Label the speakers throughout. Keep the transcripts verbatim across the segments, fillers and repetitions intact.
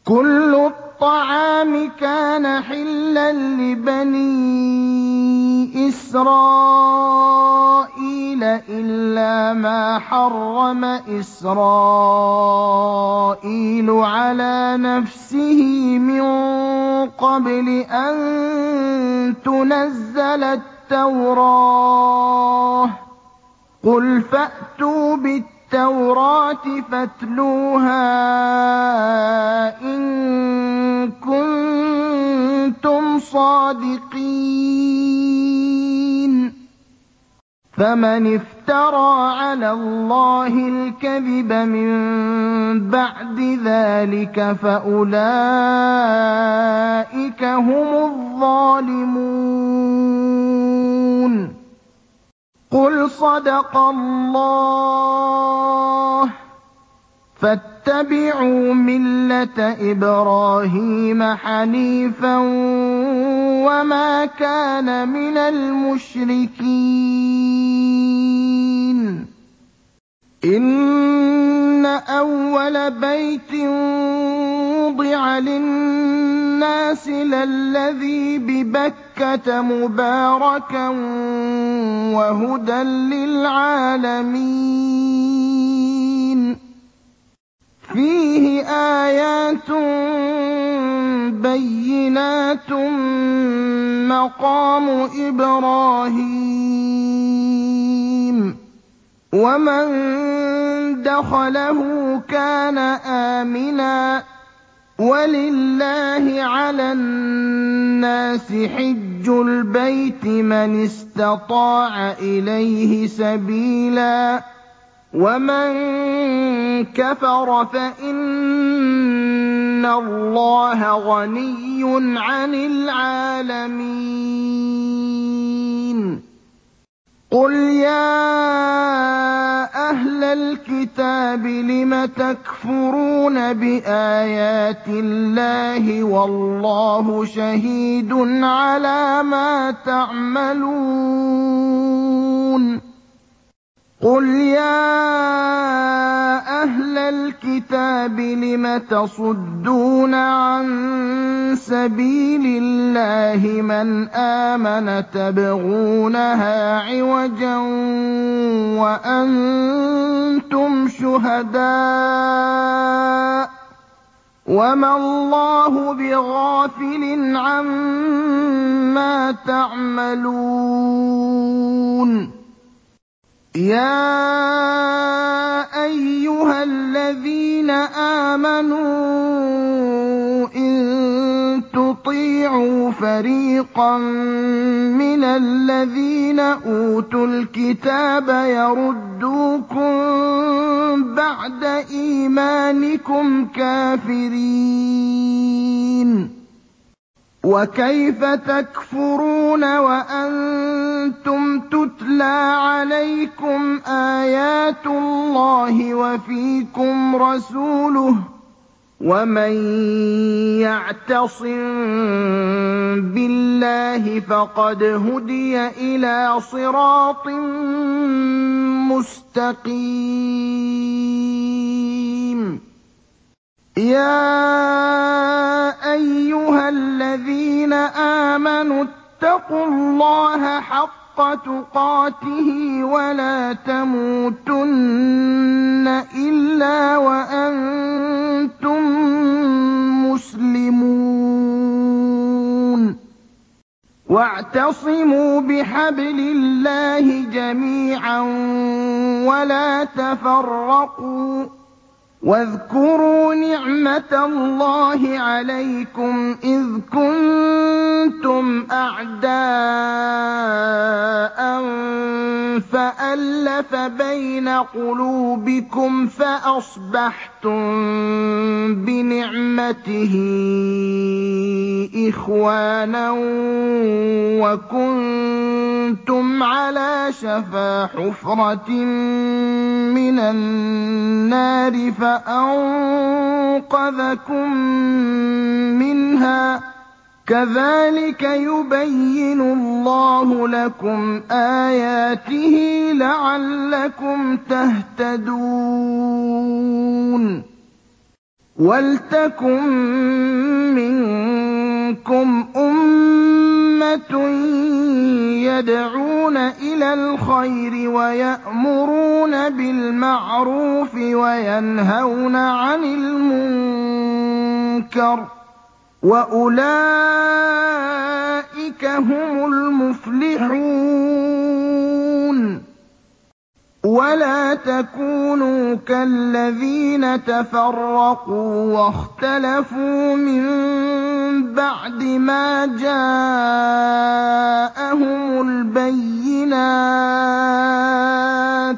Speaker 1: كُلُّ الطَّعَامِ كَانَ حِلًّا لِّبَنِي إِسْرَائِيلَ إِلَّا مَا حَرَّمَ إِسْرَائِيلُ عَلَىٰ نَفْسِهِ مِن قَبْلِ أَن تُنَزَّلَ التَّوْرَاةُ ۗ قُلْ فَأْتُوا بِالتَّوْرَاةِ فَاتْلُوهَا إِن كُنتُمْ صَادِقِينَ فَمَنِ افْتَرَىٰ عَلَى اللَّهِ الْكَذِبَ مِن بَعْدِ ذَٰلِكَ فَأُولَٰئِكَ هُمُ الظَّالِمُونَ قُلْ صَدَقَ اللَّهُ ۗ فَاتَّبِعُوا مِلَّةَ إِبْرَاهِيمَ حَنِيفًا وَمَا كَانَ مِنَ الْمُشْرِكِينَ إِنَّ أَوَّلَ بَيْتٍ وُضِعَ لِلنَّاسِ لَلَّذِي بِبَكَّةَ مُبَارَكًا وَهُدًى لِّلْعَالَمِينَ فِيهِ آيَاتٌ بَيِّنَاتٌ مَّقَامُ إِبْرَاهِيمَ ۖ وَمَن دَخَلَهُ كَانَ آمِنًا ۗ وَلِلَّهِ عَلَى النَّاسِ حِجُّ الْبَيْتِ مَنِ اسْتَطَاعَ إِلَيْهِ سَبِيلًا ۚ وَمَن كَفَرَ فَإِنَّ اللَّهَ غَنِيٌّ عَنِ الْعَالَمِينَ قُلْ يَا أَهْلَ الْكِتَابِ لِمَ تَكْفُرُونَ بِآيَاتِ اللَّهِ وَاللَّهُ شَهِيدٌ عَلَىٰ مَا تَعْمَلُونَ قُلْ يَا أَهْلَ الْكِتَابِ لِمَ تَصُدُّونَ عَن سَبِيلِ اللَّهِ مَنْ آمَنَ تَبْغُونَهَا عِوَجًا وَأَنتُمْ شُهَدَاءُ ۗ وَمَا اللَّهُ بِغَافِلٍ عَمَّا تَعْمَلُونَ يَا أَيُّهَا الَّذِينَ آمَنُوا إِن تُطِيعُوا فَرِيقًا مِّنَ الَّذِينَ أُوتُوا الْكِتَابَ يَرُدُّوكُم بَعْدَ إِيمَانِكُمْ كَافِرِينَ وَكَيْفَ تَكْفُرُونَ وَأَنتُمْ تُتْلَىٰ عَلَيْكُمْ آيَاتُ اللَّهِ وَفِيكُمْ رَسُولُهُ ۗ وَمَن يَعْتَصِم بِاللَّهِ فَقَدْ هُدِيَ إِلَىٰ صِرَاطٍ مُّسْتَقِيمٍ يَا أَيُّهَا الَّذِينَ آمَنُوا اتَّقُوا اللَّهَ حَقَّ تُقَاتِهِ وَلَا تَمُوتُنَّ إِلَّا وَأَنتُم مُّسْلِمُونَ وَاعْتَصِمُوا بِحَبْلِ اللَّهِ جَمِيعًا وَلَا تَفَرَّقُوا ۚ وَاذْكُرُوا نِعْمَةَ اللَّهِ عَلَيْكُمْ إِذْ كُنتُمْ أَعْدَاءً فَأَلَّفَ بَيْنَ قُلُوبِكُمْ فَأَصْبَحْتُم بِنِعْمَتِهِ إِخْوَانًا وَكُنتُمْ عَلَىٰ شَفَا حُفْرَةٍ مِّنَ النَّارِ فَأَنقَذَكُم مِّنْهَا ۗ كَذَٰلِكَ يُبَيِّنُ اللَّهُ لَكُمْ آيَاتِهِ لَعَلَّكُمْ تَهْتَدُونَ وَلْتَكُن مِّنكُمْ أُمَّةٌ يَدْعُونَ إِلَى الْخَيْرِ وَيَأْمُرُونَ بِالْمَعْرُوفِ وَيَنْهَوْنَ عَنِ الْمُنكَرِ ۚ وَأُولَٰئِكَ هُمُ الْمُفْلِحُونَ. وَلَا تَكُونُوا كَالَّذِينَ تَفَرَّقُوا وَاخْتَلَفُوا مِن بَعْدِ مَا جَاءَهُمُ الْبَيِّنَاتُ ۚ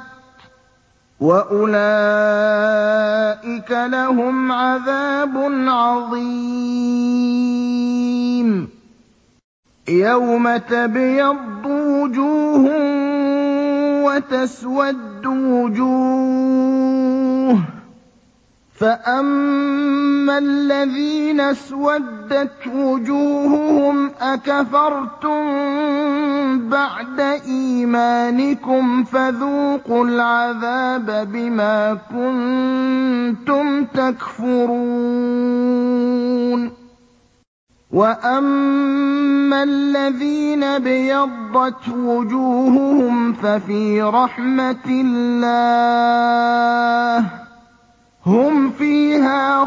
Speaker 1: وَأُولَٰئِكَ لَهُمْ عَذَابٌ عَظِيمٌ. يَوْمَ تَبْيَضُّ وُجُوهٌ وَتَسْوَدُّ وُجُوهٌ ۚ فَأَمَّا الَّذِينَ اسْوَدَّتْ وُجُوهُهُمْ أَكَفَرْتُم بَعْدَ إِيمَانِكُمْ فَذُوقُوا الْعَذَابَ بِمَا كُنتُمْ تَكْفُرُونَ. وَأَمَّا الَّذِينَ ابْيَضَّتْ وُجُوهُهُمْ فَفِي رَحْمَةِ اللَّهِ هُمْ فِيهَا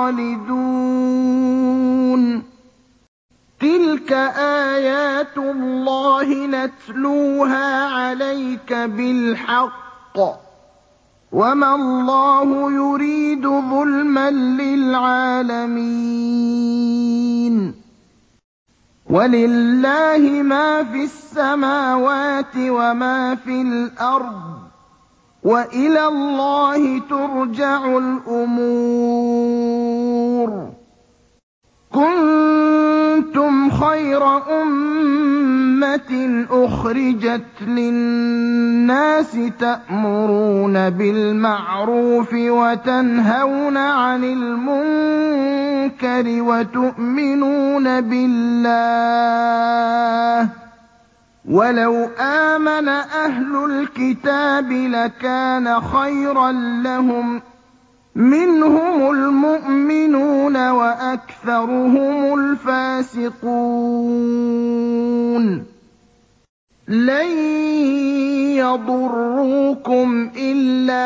Speaker 1: خَالِدُونَ. تِلْكَ آيَاتُ اللَّهِ نَتْلُوهَا عَلَيْكَ بِالْحَقِّ ۚ وَمَا اللَّهُ يُرِيدُ ظُلْمًا لِّلْعَالَمِينَ. وَلِلَّهِ مَا فِي السَّمَاوَاتِ وَمَا فِي الْأَرْضِ ۚ وَإِلَى اللَّهِ تُرْجَعُ الْأُمُورُ. كُنتُمْ خَيْرَ أُمَّةٍ أُخْرِجَتْ لِلنَّاسِ تَأْمُرُونَ بِالْمَعْرُوفِ وَتَنْهَوْنَ عَنِ الْمُنكَرِ وَتُؤْمِنُونَ بِاللَّهِ ۗ وَلَوْ آمَنَ أَهْلُ الْكِتَابِ لَكَانَ خَيْرًا لَّهُم ۚ مِّنْهُمُ الْمُؤْمِنُونَ وَأَكْثَرُهُمُ الْفَاسِقُونَ. لَن يَضُرُّوكُمْ إِلَّا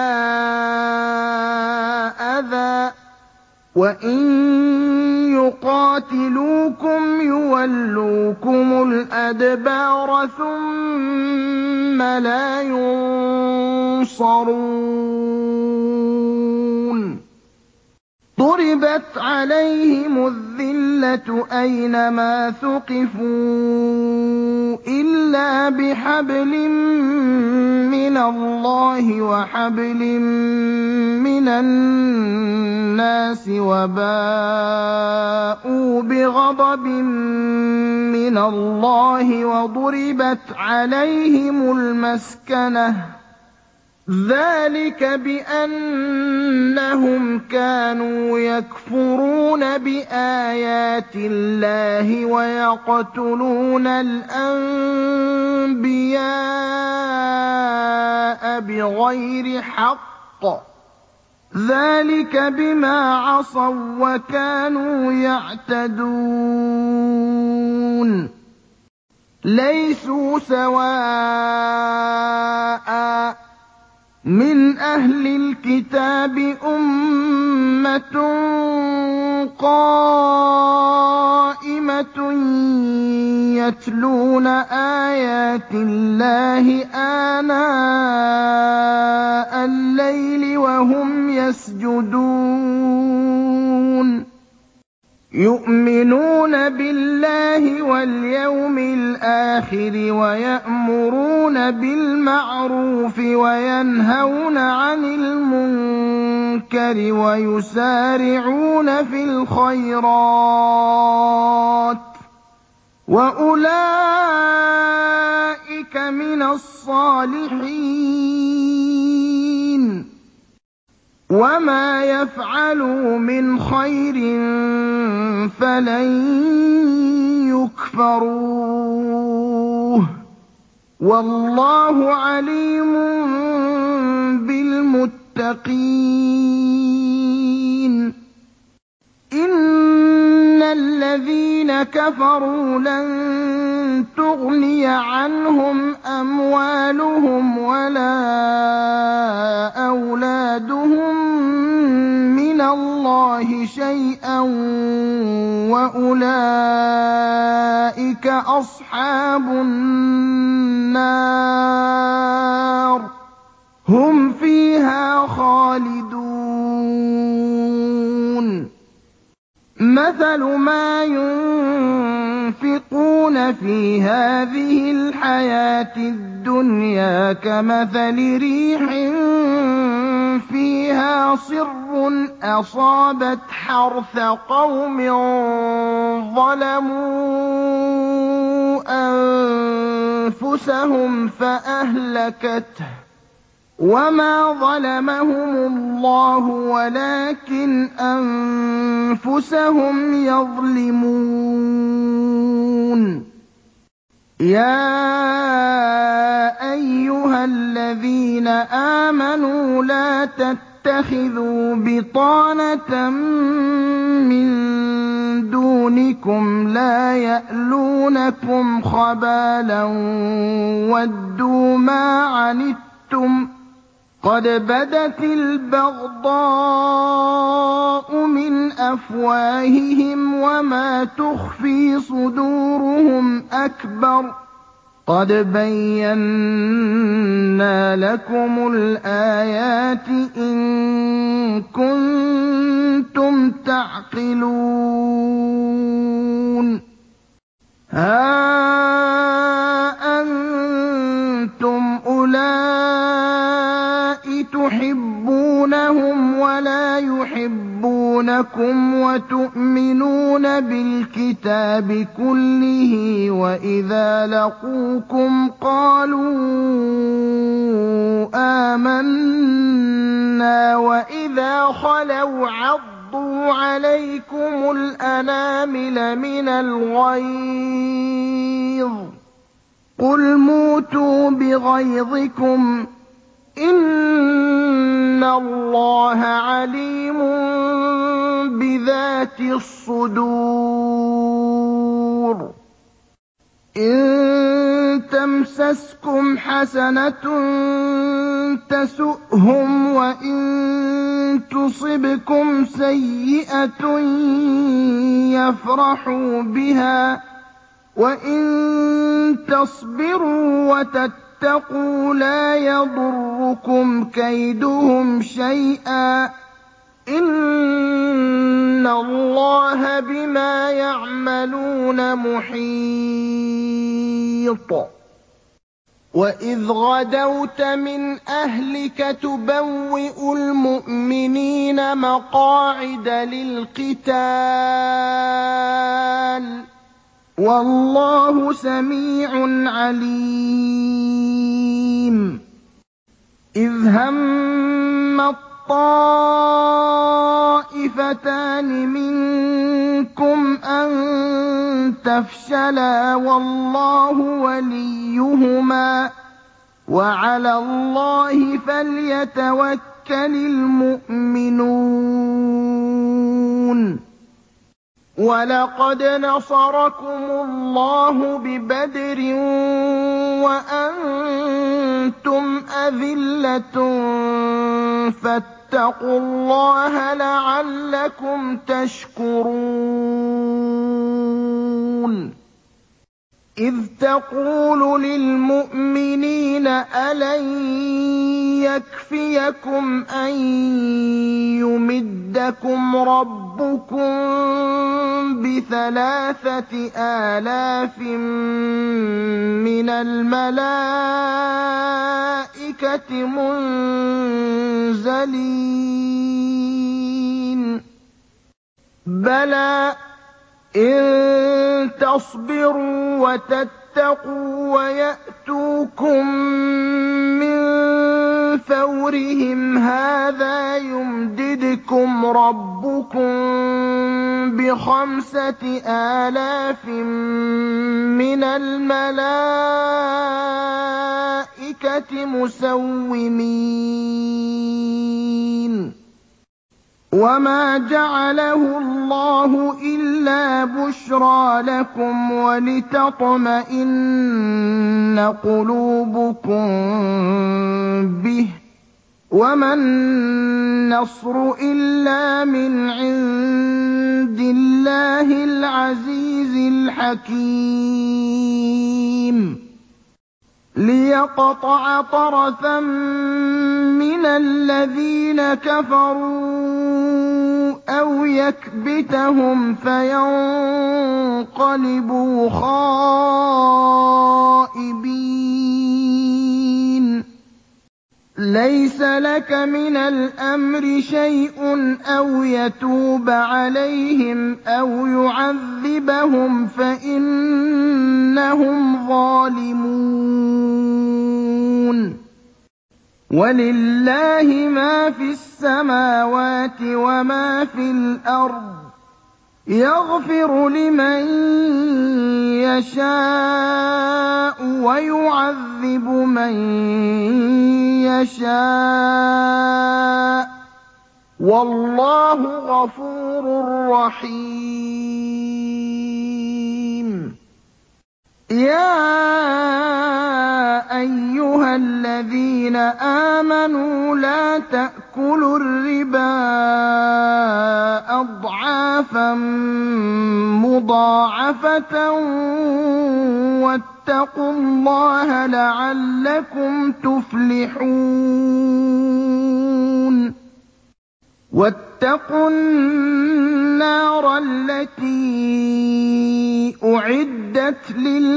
Speaker 1: أَذًى ۖ وَإِن يُقَاتِلُوكُمْ يُوَلُّوكُمُ الْأَدْبَارَ ثُمَّ لَا يُنصَرُونَ. ضُرِبَتْ عَلَيْهِمُ الذِّلَّةُ أَيْنَمَا ثُقِفُوا إِلَّا بِحَبْلٍ مِّنَ اللَّهِ وَحَبْلٍ مِّنَ النَّاسِ وَبَاءُوا بِغَضَبٍ مِّنَ اللَّهِ وَضُرِبَتْ عَلَيْهِمُ الْمَسْكَنَةُ ۚ ذَٰلِكَ بِأَنَّهُمْ كَانُوا يَكْفُرُونَ بِآيَاتِ اللَّهِ وَيَقْتُلُونَ الْأَنبِيَاءَ بِغَيْرِ حَقٍّ ۚ ذَٰلِكَ بِمَا عَصَوا وَّكَانُوا يَعْتَدُونَ. لَيْسُوا سَوَاءً ۗ مِّنْ أَهْلِ الْكِتَابِ أُمَّةٌ قَائِمَةٌ يَتْلُونَ آيَاتِ اللَّهِ آنَاءَ اللَّيْلِ وَهُمْ يَسْجُدُونَ يُؤْمِنُونَ بِاللَّهِ وَالْيَوْمِ الْآخِرِ وَيَأْمُرُونَ بِالْمَعْرُوفِ وَيَنْهَوْنَ عَنِ الْمُنكَرِ وَيُسَارِعُونَ فِي الْخَيْرَاتِ ۚ وَأُولَٰئِكَ مِنَ الصَّالِحِينَ. وَمَا يَفْعَلُوا مِنْ خَيْرٍ فَلَن يُكْفَرُوهُ ۗ وَاللَّهُ عَلِيمٌ بِالْمُتَّقِينَ. الَّذِينَ كَفَرُوا لَن تُغْنِيَ عَنْهُمْ أَمْوَالُهُمْ وَلَا أَوْلَادُهُم مِّنَ اللَّهِ شَيْئًا وَأُولَٰئِكَ أَصْحَابُ النَّارِ ۖ هُمْ فِيهَا خَالِدُونَ مَثَلُ مَا يُنفِقُونَ فِي هَٰذِهِ الْحَيَاةِ الدُّنْيَا كَمَثَلِ رِيحٍ فِيهَا صِرٌّ أَصَابَتْ حَرْثَ قَوْمٍ ظَلَمُوا أَنفُسَهُمْ فَأَهْلَكَتْهُ ۚ وَمَا ظَلَمَهُمُ اللَّهُ وَلَٰكِنْ أَنفُسَهُمْ يَظْلِمُونَ يَا أَيُّهَا الَّذِينَ آمَنُوا لَا تَتَّخِذُوا بِطَانَةً مِّن دُونِكُمْ لَا يَأْلُونَكُمْ خَبَالًا وَدُّوا مَا عَنِتُّمْ قَدْ بَدَتِ الْبَغْضَاءُ مِنْ أَفْوَاهِهِمْ وَمَا تُخْفِي صُدُورُهُمْ أَكْبَرُ ۚ قَدْ بَيَّنَّا لَكُمُ الْآيَاتِ إِن كُنتُمْ تَعْقِلُونَ هَا أَنتُمْ أُولَاءِ تُحِبُّونَهُمْ وَلَا يُحِبُّونَكُمْ وَتُؤْمِنُونَ بِالْكِتَابِ كُلِّهِ وَإِذَا لَقُوكُمْ قَالُوا آمَنَّا وَإِذَا خَلَوْا عَضُّوا عَلَيْكُمُ الْأَنَامِلَ مِنَ الْغَيْظِ ۚ قُلْ مُوتُوا بِغَيْظِكُمْ ۗ إِنَّ اللَّهَ عَلِيمٌ بِذَاتِ الصُّدُورِ إِن تَمْسَسْكُمْ حَسَنَةٌ تَسُؤْهُمْ وَإِن تُصِبْكُمْ سَيِّئَةٌ يَفْرَحُوا بِهَا ۖ وَإِن تَصْبِرُوا وَتَتَّقُوا لَا يَضُرُّكُمْ كَيْدُهُمْ شَيْئًا ۗ إِنَّ اللَّهَ بِمَا يَعْمَلُونَ مُحِيطٌ وَإِذْ غَدَوْتَ مِنْ أَهْلِكَ تُبَوِّئُ الْمُؤْمِنِينَ مَقَاعِدَ لِلْقِتَالِ ۗ وَاللَّهُ سَمِيعٌ عَلِيمٌ إِذْ هَمَّ الطَّائِفَتَانِ مِنكُمْ أَن تَفْشَلَا وَاللَّهُ وَلِيُّهُمَا ۗ وَعَلَى اللَّهِ فَلْيَتَوَكَّلِ الْمُؤْمِنُونَ وَلَقَدْ نَصَرَكُمُ اللَّهُ بِبَدْرٍ وَأَنتُمْ أَذِلَّةٌ فَاتَّقُوا اللَّهَ لَعَلَّكُمْ تَشْكُرُونَ إِذْ تَقُولُ لِلْمُؤْمِنِينَ أَلَن يَكْفِيَكُمْ أَن يُمِدَّكُمْ رَبُّكُم بِثَلَاثَةِ آلَافٍ مِّنَ الْمَلَائِكَةِ مُنزَلِينَ بَلَىٰ إِن تَصْبِرُوا وَتَتَّقُوا وَيَأْتُوكُم مِّن فَوْرِهِمْ هَٰذَا يُمْدِدْكُمْ رَبُّكُم بِخَمْسَةِ آلَافٍ مِّنَ الْمَلَائِكَةِ مُسَوِّمِينَ وَمَا جَعَلَهُ اللَّهُ إِلَّا إِلَّا بُشْرَىٰ لَكُمْ وَلِتَطْمَئِنَّ قُلُوبُكُم بِهِ ۗ وَمَا النَّصْرُ إِلَّا مِنْ عِندِ اللَّهِ الْعَزِيزِ الْحَكِيمِ لِيَقْطَعَ طَرَفًا مِّنَ الَّذِينَ كَفَرُوا أَوْ يَكْبِتَهُمْ فَيَنقَلِبُوا خَائِبِينَ لَيْسَ لَكَ مِنَ الْأَمْرِ شَيْءٌ أَوْ يَتُوبَ عَلَيْهِمْ أَوْ يُعَذِّبَهُمْ فَإِنَّهُمْ ظَالِمُونَ وَلِلَّهِ مَا فِي السَّمَاوَاتِ وَمَا فِي الْأَرْضِ ۚ يَغْفِرُ لِمَن يَشَاءُ وَيُعَذِّبُ مَن يَشَاءُ ۚ وَاللَّهُ غَفُورٌ رَّحِيمٌ يَا أَيُّهَا الَّذِينَ آمَنُوا لَا تَأْكُلُوا الرِّبَا أَضْعَافًا مُّضَاعَفَةً وَاتَّقُوا اللَّهَ لَعَلَّكُمْ تُفْلِحُونَ وَاتَّقُوا النَّارَ الَّتِي أُعِدَّتْ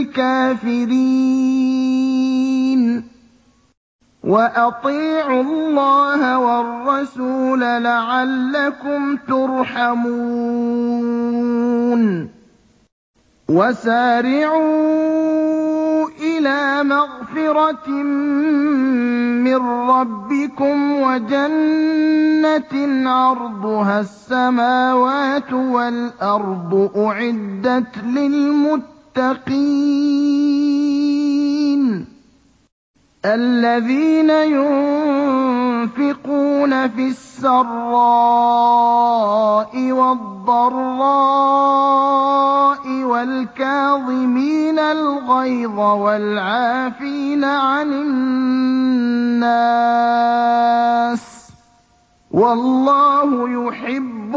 Speaker 1: لِلْكَافِرِينَ وَأَطِيعُوا اللَّهَ وَالرَّسُولَ لَعَلَّكُمْ تُرْحَمُونَ وَسَارِعُوا إِلَىٰ مَغْفِرَةٍ مِّن رَّبِّكُمْ وَجَنَّةٍ عَرْضُهَا السَّمَاوَاتُ وَالْأَرْضُ أُعِدَّتْ لِلْمُتَّقِينَ الَّذِينَ يُنفِقُونَ فِي السَّرَّاءِ وَالضَّرَّاءِ وَالْكَاظِمِينَ الْغَيْظَ وَالْعَافِينَ عَنِ النَّاسِ ۗ وَاللَّهُ يُحِبُّ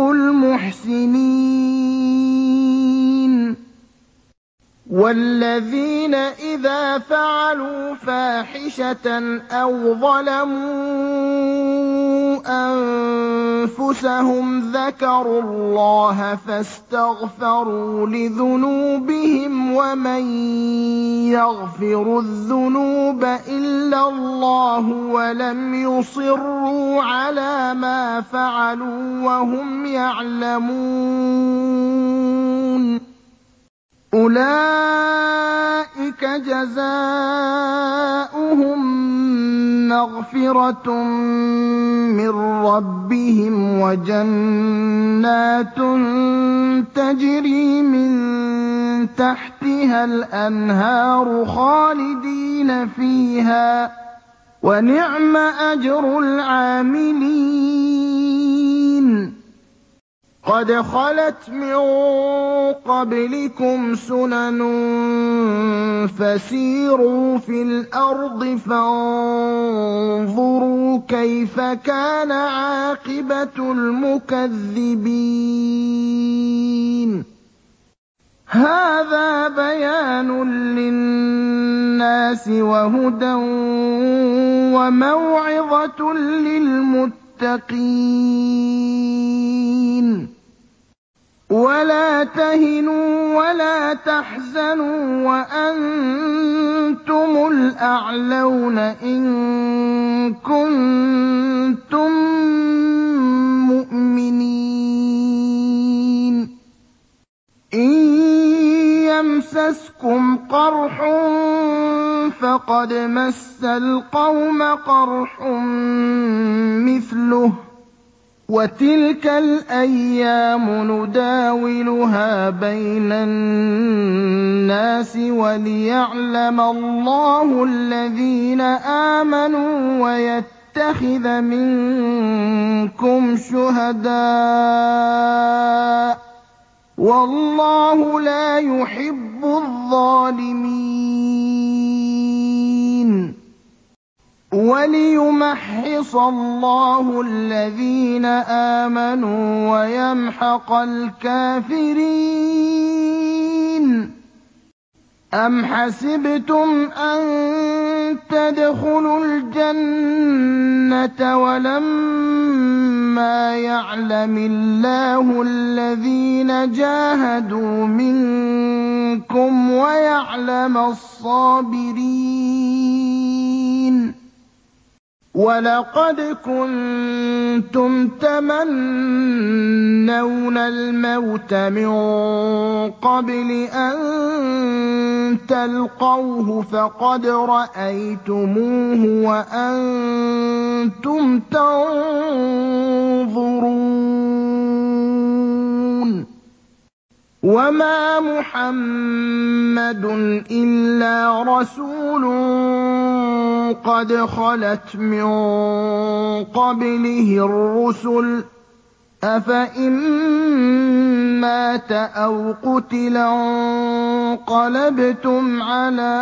Speaker 1: الْمُحْسِنِينَ وَالَّذِينَ إِذَا فَعَلُوا فَاحِشَةً أَوْ ظَلَمُوا أَنفُسَهُمْ ذَكَرُوا اللَّهَ فَاسْتَغْفَرُوا لِذُنُوبِهِمْ وَمَن يَغْفِرُ الذُّنُوبَ إِلَّا اللَّهُ وَلَمْ يُصِرُّوا عَلَىٰ مَا فَعَلُوا وَهُمْ يَعْلَمُونَ أُولَٰئِكَ جَزَاؤُهُم مَّغْفِرَةٌ مِّن رَّبِّهِمْ وَجَنَّاتٌ تَجْرِي مِن تَحْتِهَا الْأَنْهَارُ خَالِدِينَ فِيهَا ۚ وَنِعْمَ أَجْرُ الْعَامِلِينَ قَدْ خَلَتْ مِن قَبْلِكُمْ سُنَنٌ فَسِيرُوا فِي الْأَرْضِ فَانظُرُوا كَيْفَ كَانَ عَاقِبَةُ الْمُكَذِّبِينَ هَٰذَا بَيَانٌ لِّلنَّاسِ وَهُدًى وَمَوْعِظَةٌ لِّلْمُتَّقِينَ وَلَا تَهِنُوا وَلَا تَحْزَنُوا وَأَنتُمُ الْأَعْلَوْنَ إِن كُنتُم مُّؤْمِنِينَ إِن يَمْسَسْكُمْ قَرْحٌ فَقَدْ مَسَّ الْقَوْمَ قَرْحٌ مِّثْلُهُ ۚ وَتِلْكَ الْأَيَّامُ نُدَاوِلُهَا بَيْنَ النَّاسِ وَلِيَعْلَمَ اللَّهُ الَّذِينَ آمَنُوا وَيَتَّخِذَ مِنكُمْ شُهَدَاءَ ۗ وَاللَّهُ لَا يُحِبُّ الظَّالِمِينَ وَلِيُمَحِّصَ اللَّهُ الَّذِينَ آمَنُوا وَيَمْحَقَ الْكَافِرِينَ أَمْ حَسِبْتُمْ أَن تَدْخُلُوا الْجَنَّةَ وَلَمَّا يَعْلَمِ اللَّهُ الَّذِينَ جَاهَدُوا مِنكُمْ وَيَعْلَمَ الصَّابِرِينَ وَلَقَدْ كُنتُمْ تَمَنَّوْنَ الْمَوْتَ مِن قَبْلِ أَن تَلْقَوْهُ فَقَدْ رَأَيْتُمُوهُ وَأَنتُمْ تَنظُرُونَ وَمَا مُحَمَّدٌ إِلَّا رَسُولٌ قَدْ خَلَتْ مِن قَبْلِهِ الرُّسُلُ ۚ أَفَإِن مَّاتَ أَوْ قُتِلَ انقَلَبْتُمْ عَلَىٰ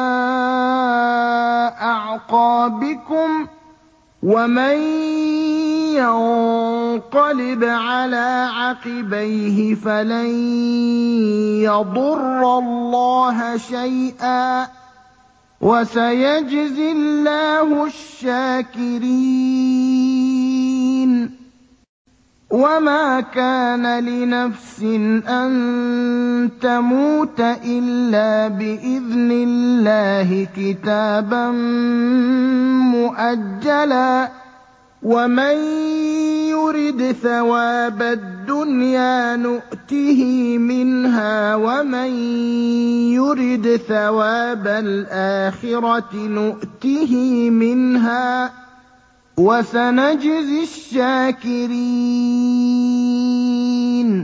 Speaker 1: أَعْقَابِكُمْ ۚ وَمَن يَنقَلِبْ عَلَىٰ عَقِبَيْهِ فَلَن يَضُرَّ اللَّهَ شَيْئًا ۗ وَسَيَجْزِي اللَّهُ الشَّاكِرِينَ وَمَا كَانَ لِنَفْسٍ أَن تَمُوتَ إِلَّا بِإِذْنِ اللَّهِ كِتَابًا مُّؤَجَّلًا ۗ وَمَن يُرِدْ ثَوَابَ الدُّنْيَا نُؤْتِهِ مِنْهَا وَمَن يُرِدْ ثَوَابَ الْآخِرَةِ نُؤْتِهِ مِنْهَا ۚ وَسَنَجْزِي الشَّاكِرِينَ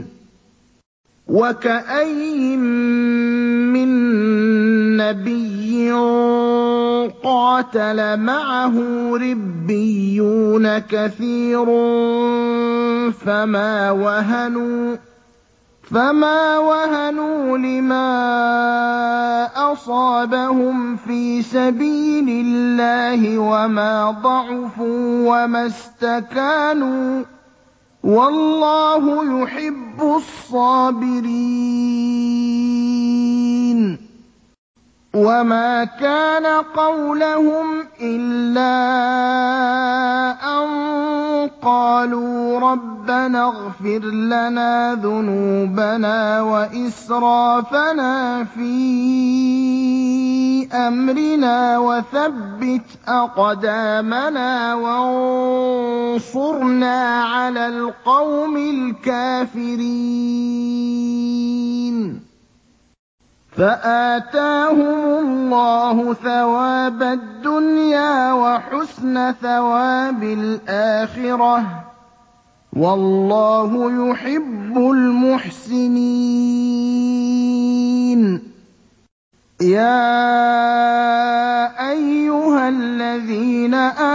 Speaker 1: وَكَأَيِّن مِّن نَّبِيٍّ قَاتَلَ مَعَهُ رِبِّيُّونَ كَثِيرٌ فَمَا وَهَنُوا فَمَا وَهَنُوا لِمَا أَصَابَهُمْ فِي سَبِيلِ اللَّهِ وَمَا ضَعُفُوا وَمَا اسْتَكَانُوا ۗ وَاللَّهُ يُحِبُّ الصَّابِرِينَ وَمَا كَانَ قَوْلَهُمْ إِلَّا أَن قَالُوا رَبَّنَا اغْفِرْ لَنَا ذُنُوبَنَا وَإِسْرَافَنَا فِي أَمْرِنَا وَثَبِّتْ أَقْدَامَنَا وَانصُرْنَا عَلَى الْقَوْمِ الْكَافِرِينَ فَآتَاهُمُ اللَّهُ ثَوَابَ الدُّنْيَا وَحُسْنَ ثَوَابِ الْآخِرَةِ ۗ وَاللَّهُ يُحِبُّ الْمُحْسِنِينَ يَا أَيُّهَا الَّذِينَ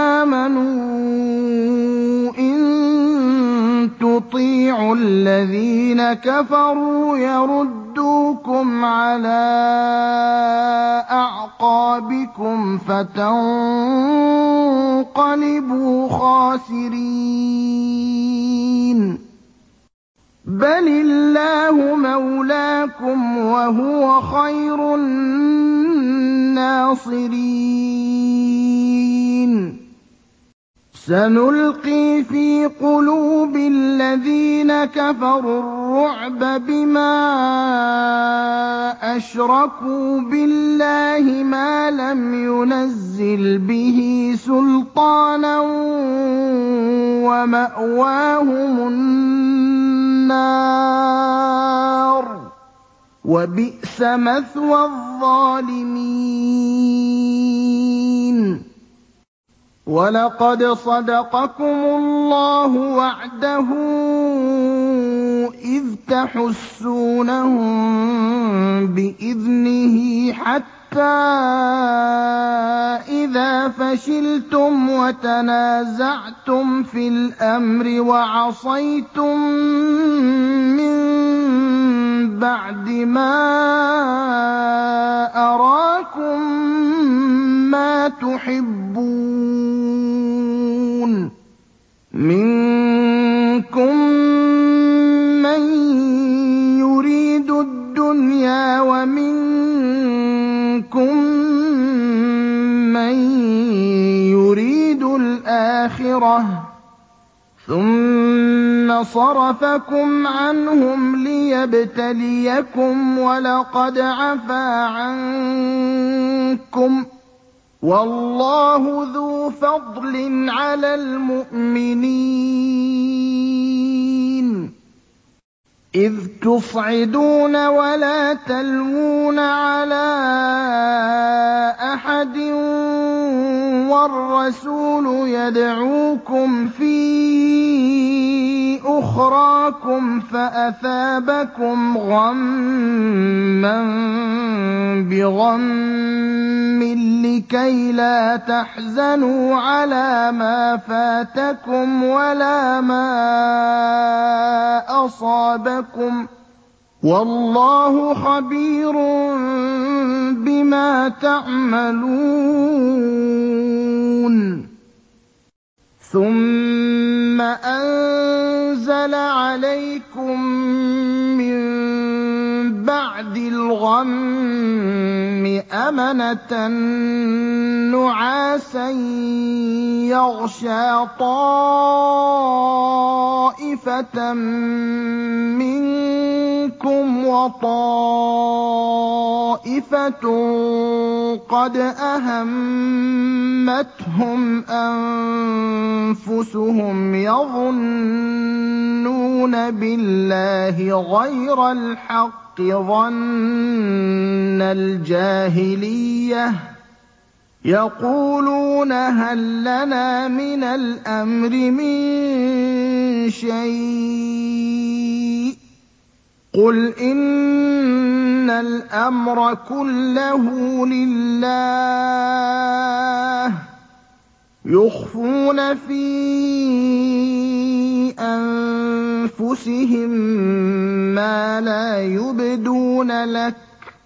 Speaker 1: آمَنُوا إِن تُطِيعُوا الَّذِينَ كَفَرُوا يَرُدُّوكُمْ عَلَىٰ أَعْقَابِكُمْ فَتَنقَلِبُوا خَاسِرِينَ بَلِ اللَّهُ مَوْلَاكُمْ وَهُوَ خَيْرُ النَّاصِرِينَ سَنُلْقِي فِي قُلُوبِ الَّذِينَ كَفَرُوا الرُّعْبَ بِمَا أَشْرَكُوا بِاللَّهِ مَا لَمْ يُنَزِّلْ بِهِ سُلْطَانًا وَمَأْوَاهُمُ النَّارُ ۖ وَبِئْسَ مَثْوَى الظَّالِمِينَ وَلَقَدْ صَدَقَكُمُ اللَّهُ وَعْدَهُ إِذْ تَحُسُّونَهُم بِإِذْنِهِ حَتَّىٰ إِذَا فَشِلْتُمْ وَتَنَازَعْتُمْ فِي الْأَمْرِ وَعَصَيْتُم مِّن بَعْدِ مَا أَرَاكُم مَّا تُحِبُّونَ ۚ مِنكُم مَّن يُرِيدُ الدُّنْيَا وَمِنكُم مَّن يُرِيدُ الْآخِرَةَ ۚ ثُمَّ صَرَفَكُمْ عَنْهُمْ لِيَبْتَلِيَكُمْ ۖ وَلَقَدْ عَفَا عَنكُمْ ۗ وَاللَّهُ ذُو فَضْلٍ عَلَى الْمُؤْمِنِينَ إِذْ تُصْعِدُونَ وَلَا تَلْوُونَ عَلَىٰ أَحَدٍ وَالرَّسُولُ يَدْعُوكُمْ فِي أُخْرَاكُمْ فَأَثَابَكُمْ غَمًّا بِغَمٍّ لِّكَيْلَا تَحْزَنُوا عَلَىٰ مَا فَاتَكُمْ وَلَا مَا أَصَابَكُمْ ۗ وَاللَّهُ خَبِيرٌ بِمَا تَعْمَلُونَ ثُمَّ أَنزَلَ عَلَيْكُم مِّن بَعْدِ الْغَمِّ أَمَنَةً نُّعَاسًا يَغْشَىٰ طَائِفَةً مِّنكُمْ وَطَائِفَةٌ قَدْ أَهَمَّتْهُمْ أَنفُسُهُمْ يَظُنُّونَ بِاللَّهِ غَيْرَ الْحَقِّ ظَنَّ الْجَاهِلِيَّةِ ۖ يَقُولُونَ هَل لَّنَا مِنَ الْأَمْرِ مِن شَيْءٍ ۗ قُلْ إِنَّ الْأَمْرَ كُلَّهُ لِلَّهِ ۗ يُخْفُونَ فِي أَنفُسِهِم مَّا لَا يُبْدُونَ لَكَ ۖ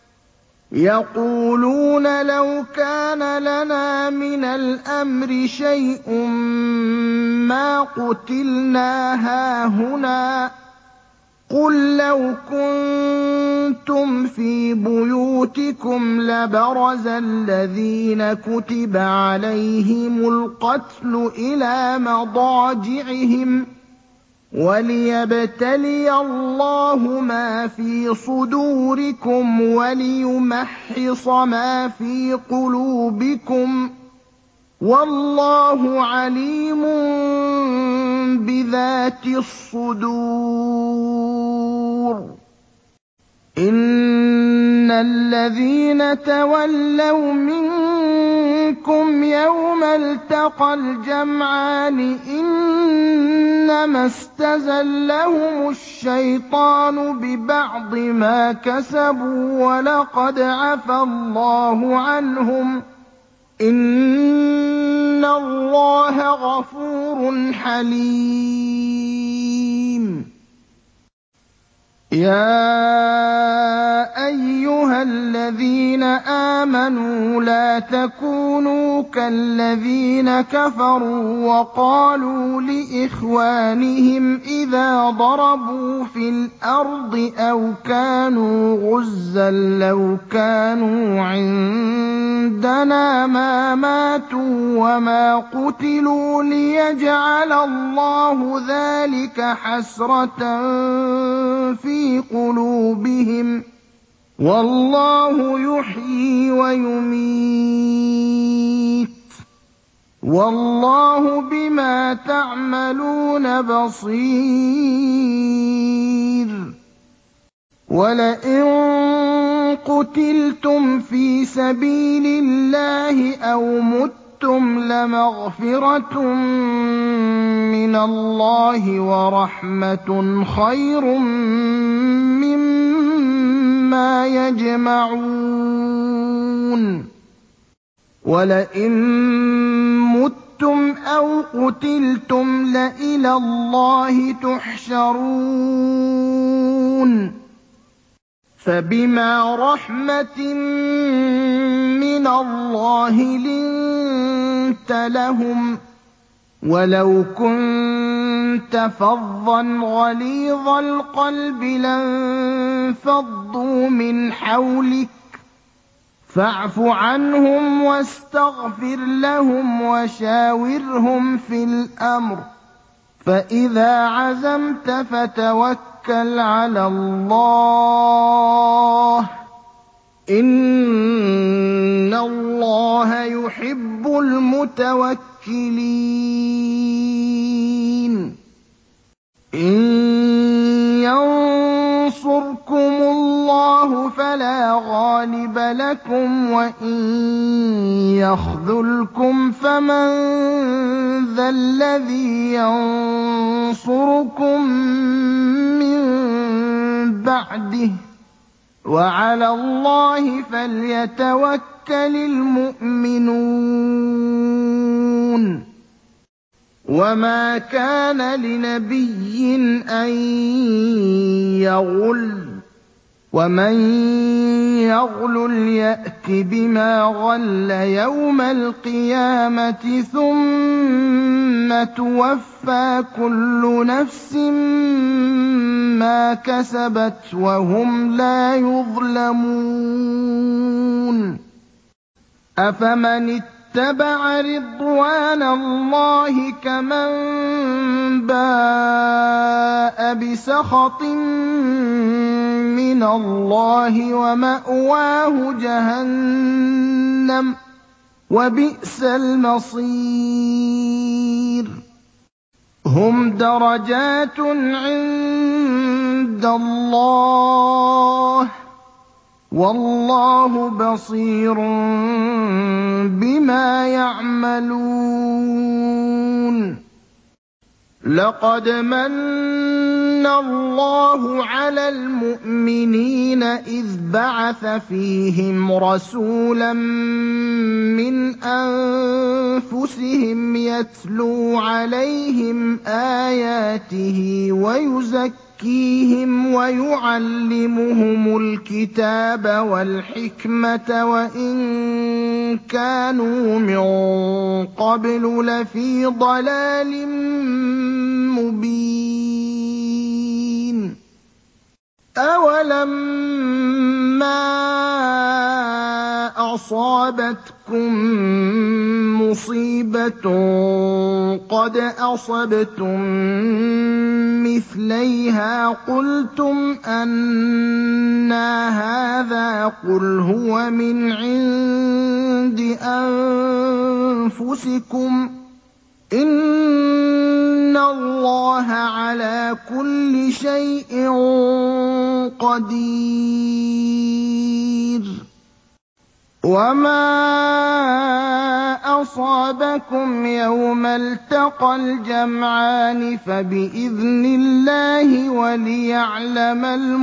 Speaker 1: يَقُولُونَ لَوْ كَانَ لَنَا مِنَ الْأَمْرِ شَيْءٌ مَّا قُتِلْنَا هَاهُنَا ۗ قُل لَّوْ كُنتُمْ فِي بُيُوتِكُمْ لَبَرَزَ الَّذِينَ كُتِبَ عَلَيْهِمُ الْقَتْلُ إِلَىٰ مَضَاجِعِهِمْ ۖ وَلِيَبْتَلِيَ اللَّهُ مَا فِي صُدُورِكُمْ وَلِيُمَحِّصَ مَا فِي قُلُوبِكُمْ ۗ وَاللَّهُ عَلِيمٌ بِذَاتِ الصُّدُورِ إِنَّ الَّذِينَ تَوَلَّوْا مِنكُمْ يَوْمَ الْتَقَى الْجَمْعَانِ إِنَّمَا اسْتَزَلَّهُمُ الشَّيْطَانُ بِبَعْضِ مَا كَسَبُوا ۖ وَلَقَدْ عَفَا اللَّهُ عَنْهُمْ ۗ إِنَّ اللَّهَ غَفُورٌ حَلِيمٌ يَا أَيُّهَا الَّذِينَ آمَنُوا لَا تَكُونُوا كَالَّذِينَ كَفَرُوا وَقَالُوا لِإِخْوَانِهِمْ إِذَا ضَرَبُوا فِي الْأَرْضِ أَوْ كَانُوا غُزًّى لَّوْ كَانُوا عِندَنَا مَا مَاتُوا وَمَا قُتِلُوا لِيَجْعَلَ اللَّهُ ذَٰلِكَ حَسْرَةً فِي قُلُوبِهِمْ ۗ وَاللَّهُ يُحْيِي وَيُمِيتُ ۗ وَاللَّهُ بِمَا تَعْمَلُونَ بَصِيرٌ وَلَئِن قُتِلْتُمْ فِي سَبِيلِ اللَّهِ أَوْ مُتُّمْ لَمَغْفِرَةٌ مِّنَ اللَّهِ وَرَحْمَةٌ خَيْرٌ مِّمَّا يَجْمَعُونَ وَلَئِن مُّتُّمْ أَوْ قُتِلْتُمْ لَإِلَى اللَّهِ تُحْشَرُونَ فَبِمَا رَحْمَةٍ مِّنَ اللَّهِ لِنتَ لَهُمْ ۖ وَلَوْ كُنتَ فَظًّا غَلِيظَ الْقَلْبِ لَانفَضُّوا مِنْ حَوْلِكَ ۖ فَاعْفُ عَنْهُمْ وَاسْتَغْفِرْ لَهُمْ وَشَاوِرْهُمْ فِي الْأَمْرِ ۖ فَإِذَا عَزَمْتَ فَتَوَكَّلْ عَلَى اللَّهِ ۚ إِنَّ اللَّهَ يُحِبُّ الْمُتَوَكِّلِينَ إِن يَنصُرْكُمُ اللَّهُ فَلَا غَالِبَ لَكُمْ وَإِن يَخْذُلْكُمْ فَمَن ذَا الَّذِي يَنصُرُكُم مِّن بَعْدِهِ ۗ وَعَلَى اللَّهِ فَلْيَتَوَكَّلِ الْمُؤْمِنُونَ وَمَا كَانَ لِنَبِيٍّ أَن يَغُلَّ ۚ وَمَن يَغْلُلْ يَأْتِ بِمَا غَلَّ يَوْمَ الْقِيَامَةِ ثُمَّ تُوَفَّىٰ كُلُّ نَفْسٍ مَّا كَسَبَتْ وَهُمْ لَا يُظْلَمُونَ أَفَمَنِ اتَّبَعَ رِضْوَانَ اللَّهِ كَمَن بَاءَ بِسَخَطٍ مِّنَ اللَّهِ وَمَأْوَاهُ جَهَنَّمُ ۚ وَبِئْسَ الْمَصِيرُ هُمْ دَرَجَاتٌ عِندَ اللَّهِ ۗ وَاللَّهُ بَصِيرٌ بِمَا يَعْمَلُونَ لَقَدْ مَنَّ اللَّهُ عَلَى الْمُؤْمِنِينَ إِذْ بَعَثَ فِيهِمْ رَسُولًا مِّنْ أَنفُسِهِمْ يَتْلُو عَلَيْهِمْ آيَاتِهِ وَيُزَكِّيهِمْ وَيُعَلِّمُهُمُ الْكِتَابَ وَالْحِكْمَةَ وَإِن كَانُوا مِن قَبْلُ لَفِي ضَلَالٍ مُّبِينٍ أَوَلَمَّا أَصَابَتْكُم مُّصِيبَةٌ قَدْ أَصَبْتُم مِّثْلَيْهَا قُلْتُمْ أَنَّىٰ هَٰذَا ۖ قُلْ هُوَ مِنْ عِندِ أَنفُسِكُمْ ۗ إِنَّ اللَّهَ عَلَىٰ كُلِّ شَيْءٍ قَدِيرٌ وَمَا أَصَابَكُمْ يَوْمَ الْتَقَى الْجَمْعَانِ فَبِإِذْنِ اللَّهِ وَلِيَعْلَمَ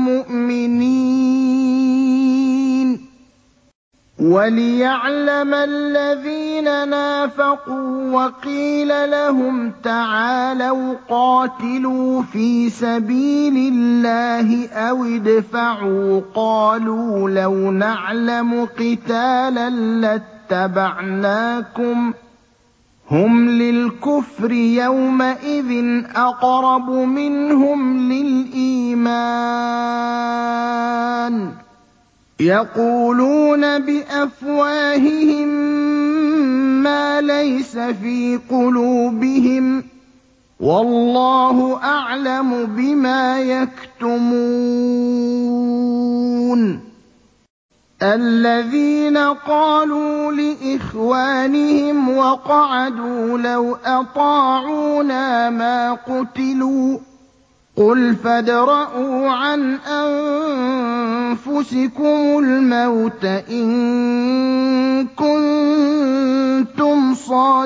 Speaker 1: الْمُؤْمِنِينَ وَلِيَعْلَمَ الَّذِينَ نَافَقُوا وَقِيلَ لَهُمْ تَعَالَوْا قَاتِلُوا فِي سَبِيلِ اللَّهِ أَوِ ادْفَعُوا ۖ قَالُوا لَوْ نَعْلَمُ قِتَالًا لَّاتَّبَعْنَاكُمْ ۗ هُمْ لِلْكُفْرِ يَوْمَئِذٍ أَقْرَبُ مِنْهُمْ لِلْإِيمَانِ ۚ يَقُولُونَ بِأَفْوَاهِهِم مَّا لَيْسَ فِي قُلُوبِهِمْ ۗ وَاللَّهُ أَعْلَمُ بِمَا يَكْتُمُونَ الَّذِينَ قَالُوا لِإِخْوَانِهِمْ وَقَعَدُوا لَوْ أَطَاعُونَا مَا قُتِلُوا ۗ قُلْ فَادْرَءُوا عَنْ أَنفُسِكُمُ الْمَوْتَ إِن كُنتُمْ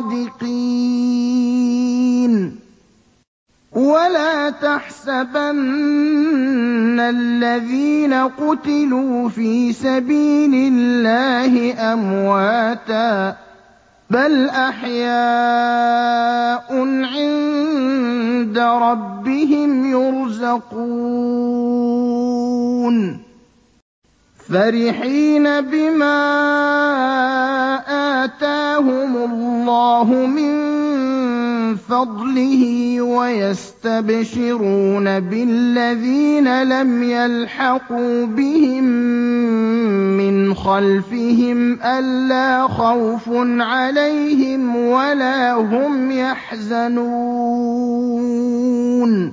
Speaker 1: صَادِقِينَ وَلَا تَحْسَبَنَّ الَّذِينَ قُتِلُوا فِي سَبِيلِ اللَّهِ أَمْوَاتًا ۚ بَلْ أَحْيَاءٌ عِندَ رَبِّهِمْ يُرْزَقُونَ فَرِحِينَ بِمَا آتَاهُمُ اللَّهُ مِن فَضْلِهِ وَيَسْتَبْشِرُونَ بِالَّذِينَ لَمْ يَلْحَقُوا بِهِم مِّنْ خَلْفِهِمْ أَلَّا خَوْفٌ عَلَيْهِمْ وَلَا هُمْ يَحْزَنُونَ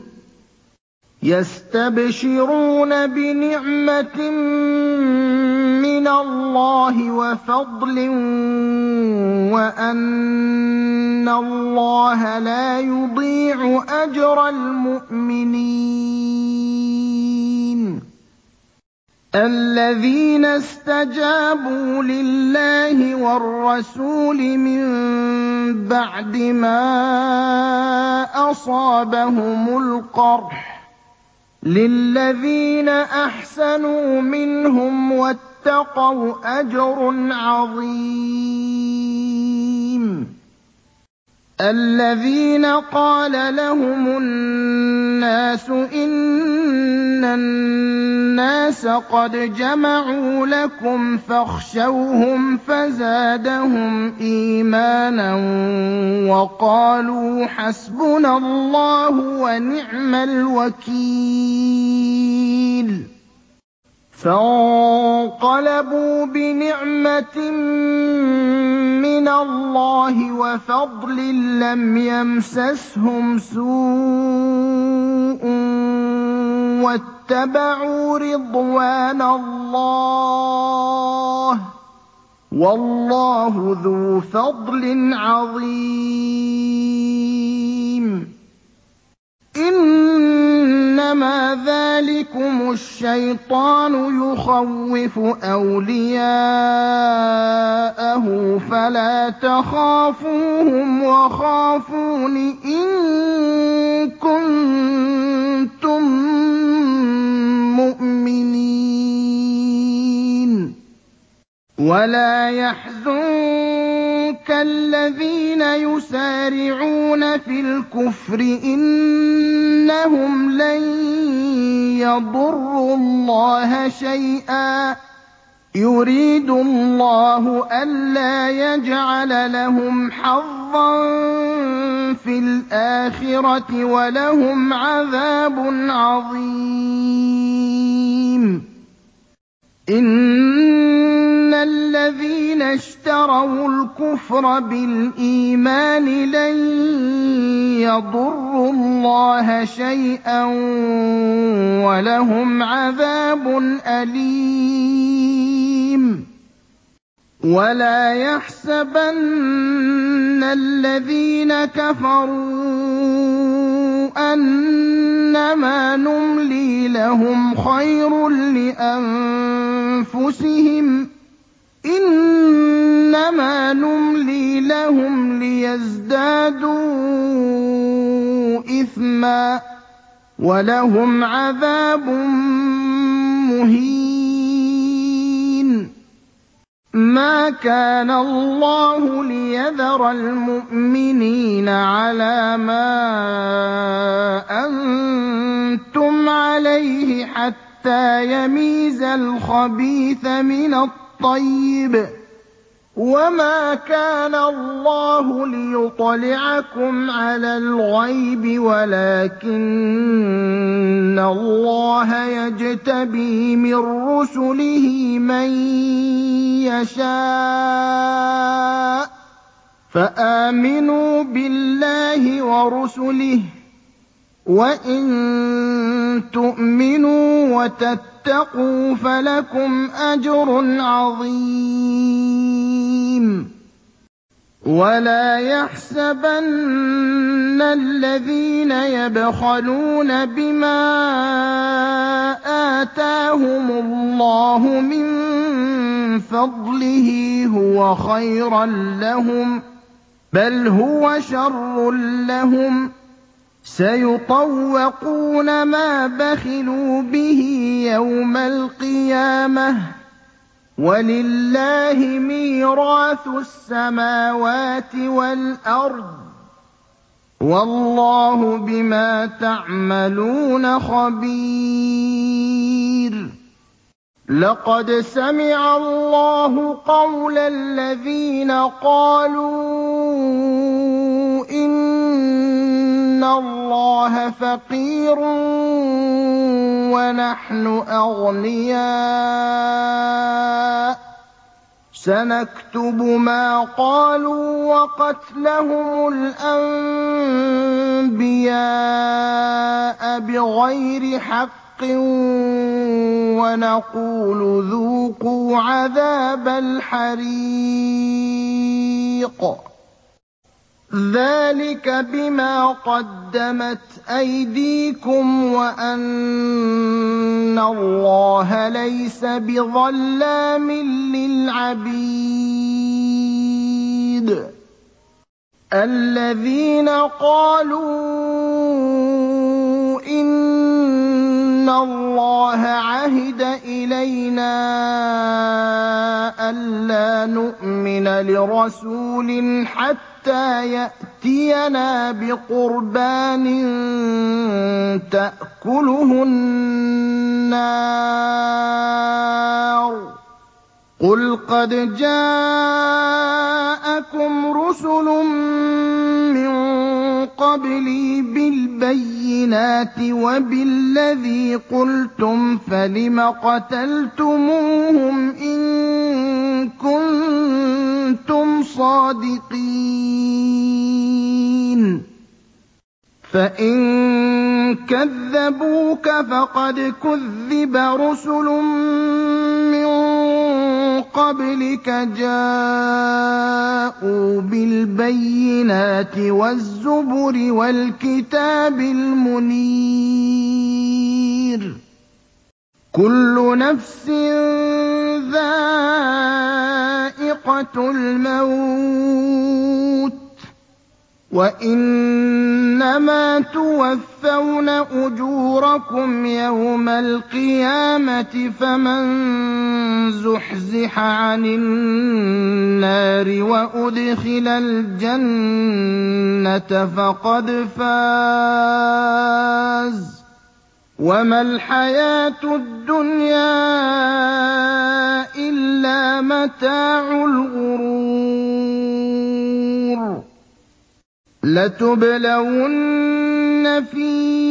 Speaker 1: يَسْتَبْشِرُونَ بِنِعْمَةٍ مِّنَ اللَّهِ وَفَضْلٍ وَأَنَّ اللَّهَ لَا يُضِيعُ أَجْرَ الْمُؤْمِنِينَ الَّذِينَ اسْتَجَابُوا لِلَّهِ وَالرَّسُولِ مِن بَعْدِ مَا أَصَابَهُمُ الْقَرْحُ لِلَّذِينَ أَحْسَنُوا مِنْهُمْ وَاتَّقَوْا أَجْرٌ عَظِيمٌ الَّذِينَ قَالَ لَهُمُ النَّاسُ إِنَّ النَّاسَ قَدْ جَمَعُوا لَكُمْ فَاخْشَوْهُمْ فَزَادَهُمْ إِيمَانًا وَقَالُوا حَسْبُنَا اللَّهُ وَنِعْمَ الْوَكِيلُ فَانقَلَبُوا بِنِعْمَةٍ مِّنَ اللَّهِ وَفَضْلٍ لَّمْ يَمْسَسْهُمْ سُوءٌ وَاتَّبَعُوا رِضْوَانَ اللَّهِ ۗ وَاللَّهُ ذُو فَضْلٍ عَظِيمٍ إِنَّمَا ذَٰلِكُمُ الشَّيْطَانُ يُخَوِّفُ أَوْلِيَاءَهُ فَلَا تَخَافُوهُمْ وَخَافُونِ إِن كُنتُم مُّؤْمِنِينَ وَلَا يَحْزُنكَ الَّذِينَ يُسَارِعُونَ فِي الْكُفْرِ إِنَّهُمْ لَن يَضُرُّوا اللَّهَ شَيْئًا ۗ يُرِيدُ اللَّهُ أَلَّا يَجْعَلَ لَهُمْ حَظًّا فِي الْآخِرَةِ وَلَهُمْ عَذَابٌ عَظِيمٌ إِنَّ الَّذِينَ اشْتَرَوُا الْكُفْرَ بِالْإِيمَانِ لَن يَضُرُّوا اللَّهَ شَيْئًا وَلَهُمْ عَذَابٌ أَلِيمٌ وَلَا يَحْسَبَنَّ الَّذِينَ كَفَرُوا أَنَّمَا نُمْلِي لَهُمْ خَيْرٌ لِّأَنفُسِهِمْ ۚ إِنَّمَا نُمْلِي لَهُمْ لِيَزْدَادُوا إِثْمًا ۚ وَلَهُمْ عَذَابٌ مُّهِينٌ مَا كَانَ اللَّهُ لِيَذَرَ الْمُؤْمِنِينَ عَلَىٰ مَا أَنتُمْ عَلَيْهِ حَتَّىٰ يَمِيزَ الْخَبِيثَ مِنَ الطَّيِّبِ ۗ وَمَا كَانَ اللَّهُ لِيُطْلِعَكُمْ عَلَى الْغَيْبِ وَلَٰكِنَّ اللَّهَ يَجْتَبِي مِن رُّسُلِهِ مَن يَشَاءُ ۖ فَآمِنُوا بِاللَّهِ وَرُسُلِهِ ۚ وَإِن تُؤْمِنُوا وَتَتَّقُوا فَلَكُمْ أَجْرٌ عَظِيمٌ وَلَا يَحْسَبَنَّ الَّذِينَ يَبْخَلُونَ بِمَا آتَاهُمُ اللَّهُ مِن فَضْلِهِ هُوَ خَيْرًا لَّهُم ۖ بَلْ هُوَ شَرٌّ لَّهُمْ ۖ سَيُطَوَّقُونَ مَا بَخِلُوا بِهِ يَوْمَ الْقِيَامَةِ ۗ وَلِلَّهِ مِيرَاثُ السَّمَاوَاتِ وَالْأَرْضِ ۗ وَاللَّهُ بِمَا تَعْمَلُونَ خَبِيرٌ لَّقَدْ سَمِعَ اللَّهُ قَوْلَ الَّذِينَ قَالُوا إِنَّ اللَّهَ فَقِيرٌ وَنَحْنُ أَغْنِيَاءُ ۘ سَنَكْتُبُ مَا قَالُوا وَقَتْلَهُمُ الْأَنبِيَاءَ بِغَيْرِ حَقٍّ وَنَقُولُ ذُوقُوا عَذَابَ الْحَرِيقِ ذَٰلِكَ بِمَا قَدَّمَتْ أَيْدِيكُمْ وَأَنَّ اللَّهَ لَيْسَ بِظَلَّامٍ لِّلْعَبِيدِ الَّذِينَ قَالُوا إِنَّ اللَّهَ عَهِدَ إِلَيْنَا أَلَّا نُؤْمِنَ لِرَسُولٍ حَتَّىٰ يَأْتِيَنَا بِقُرْبَانٍ تَأْكُلُهُ النَّارُ ۚ قُلْ قَدْ جَاءَكُمْ رُسُلٌ مِّن قَبْلِي بِالْبَيِّنَاتِ وَبِالَّذِي قُلْتُمْ فَلِمَ قَتَلْتُمُوهُمْ إِن كُنتُمْ صَادِقِينَ فَإِن كَذَّبُوكَ فَقَدْ كُذِّبَ رُسُلٌ مِّن قَبْلِكَ جَاءُوا بِالْبَيِّنَاتِ وَالزُّبُرِ وَالْكِتَابِ الْمُنِيرِ كُلُّ نَفْسٍ ذَائِقَةُ الْمَوْتِ ۖ وَإِنَّمَا تُوَفَّوْنَ أُجُورَكُمْ يَوْمَ الْقِيَامَةِ ۖ فَمَن زُحْزِحَ عَنِ النَّارِ وَأُدْخِلَ الْجَنَّةَ فَقَدْ فَازَ ۗ وَمَا الْحَيَاةُ الدُّنْيَا إِلَّا مَتَاعُ الْغُرُورِ لَتُبْلَوُنَّ فِي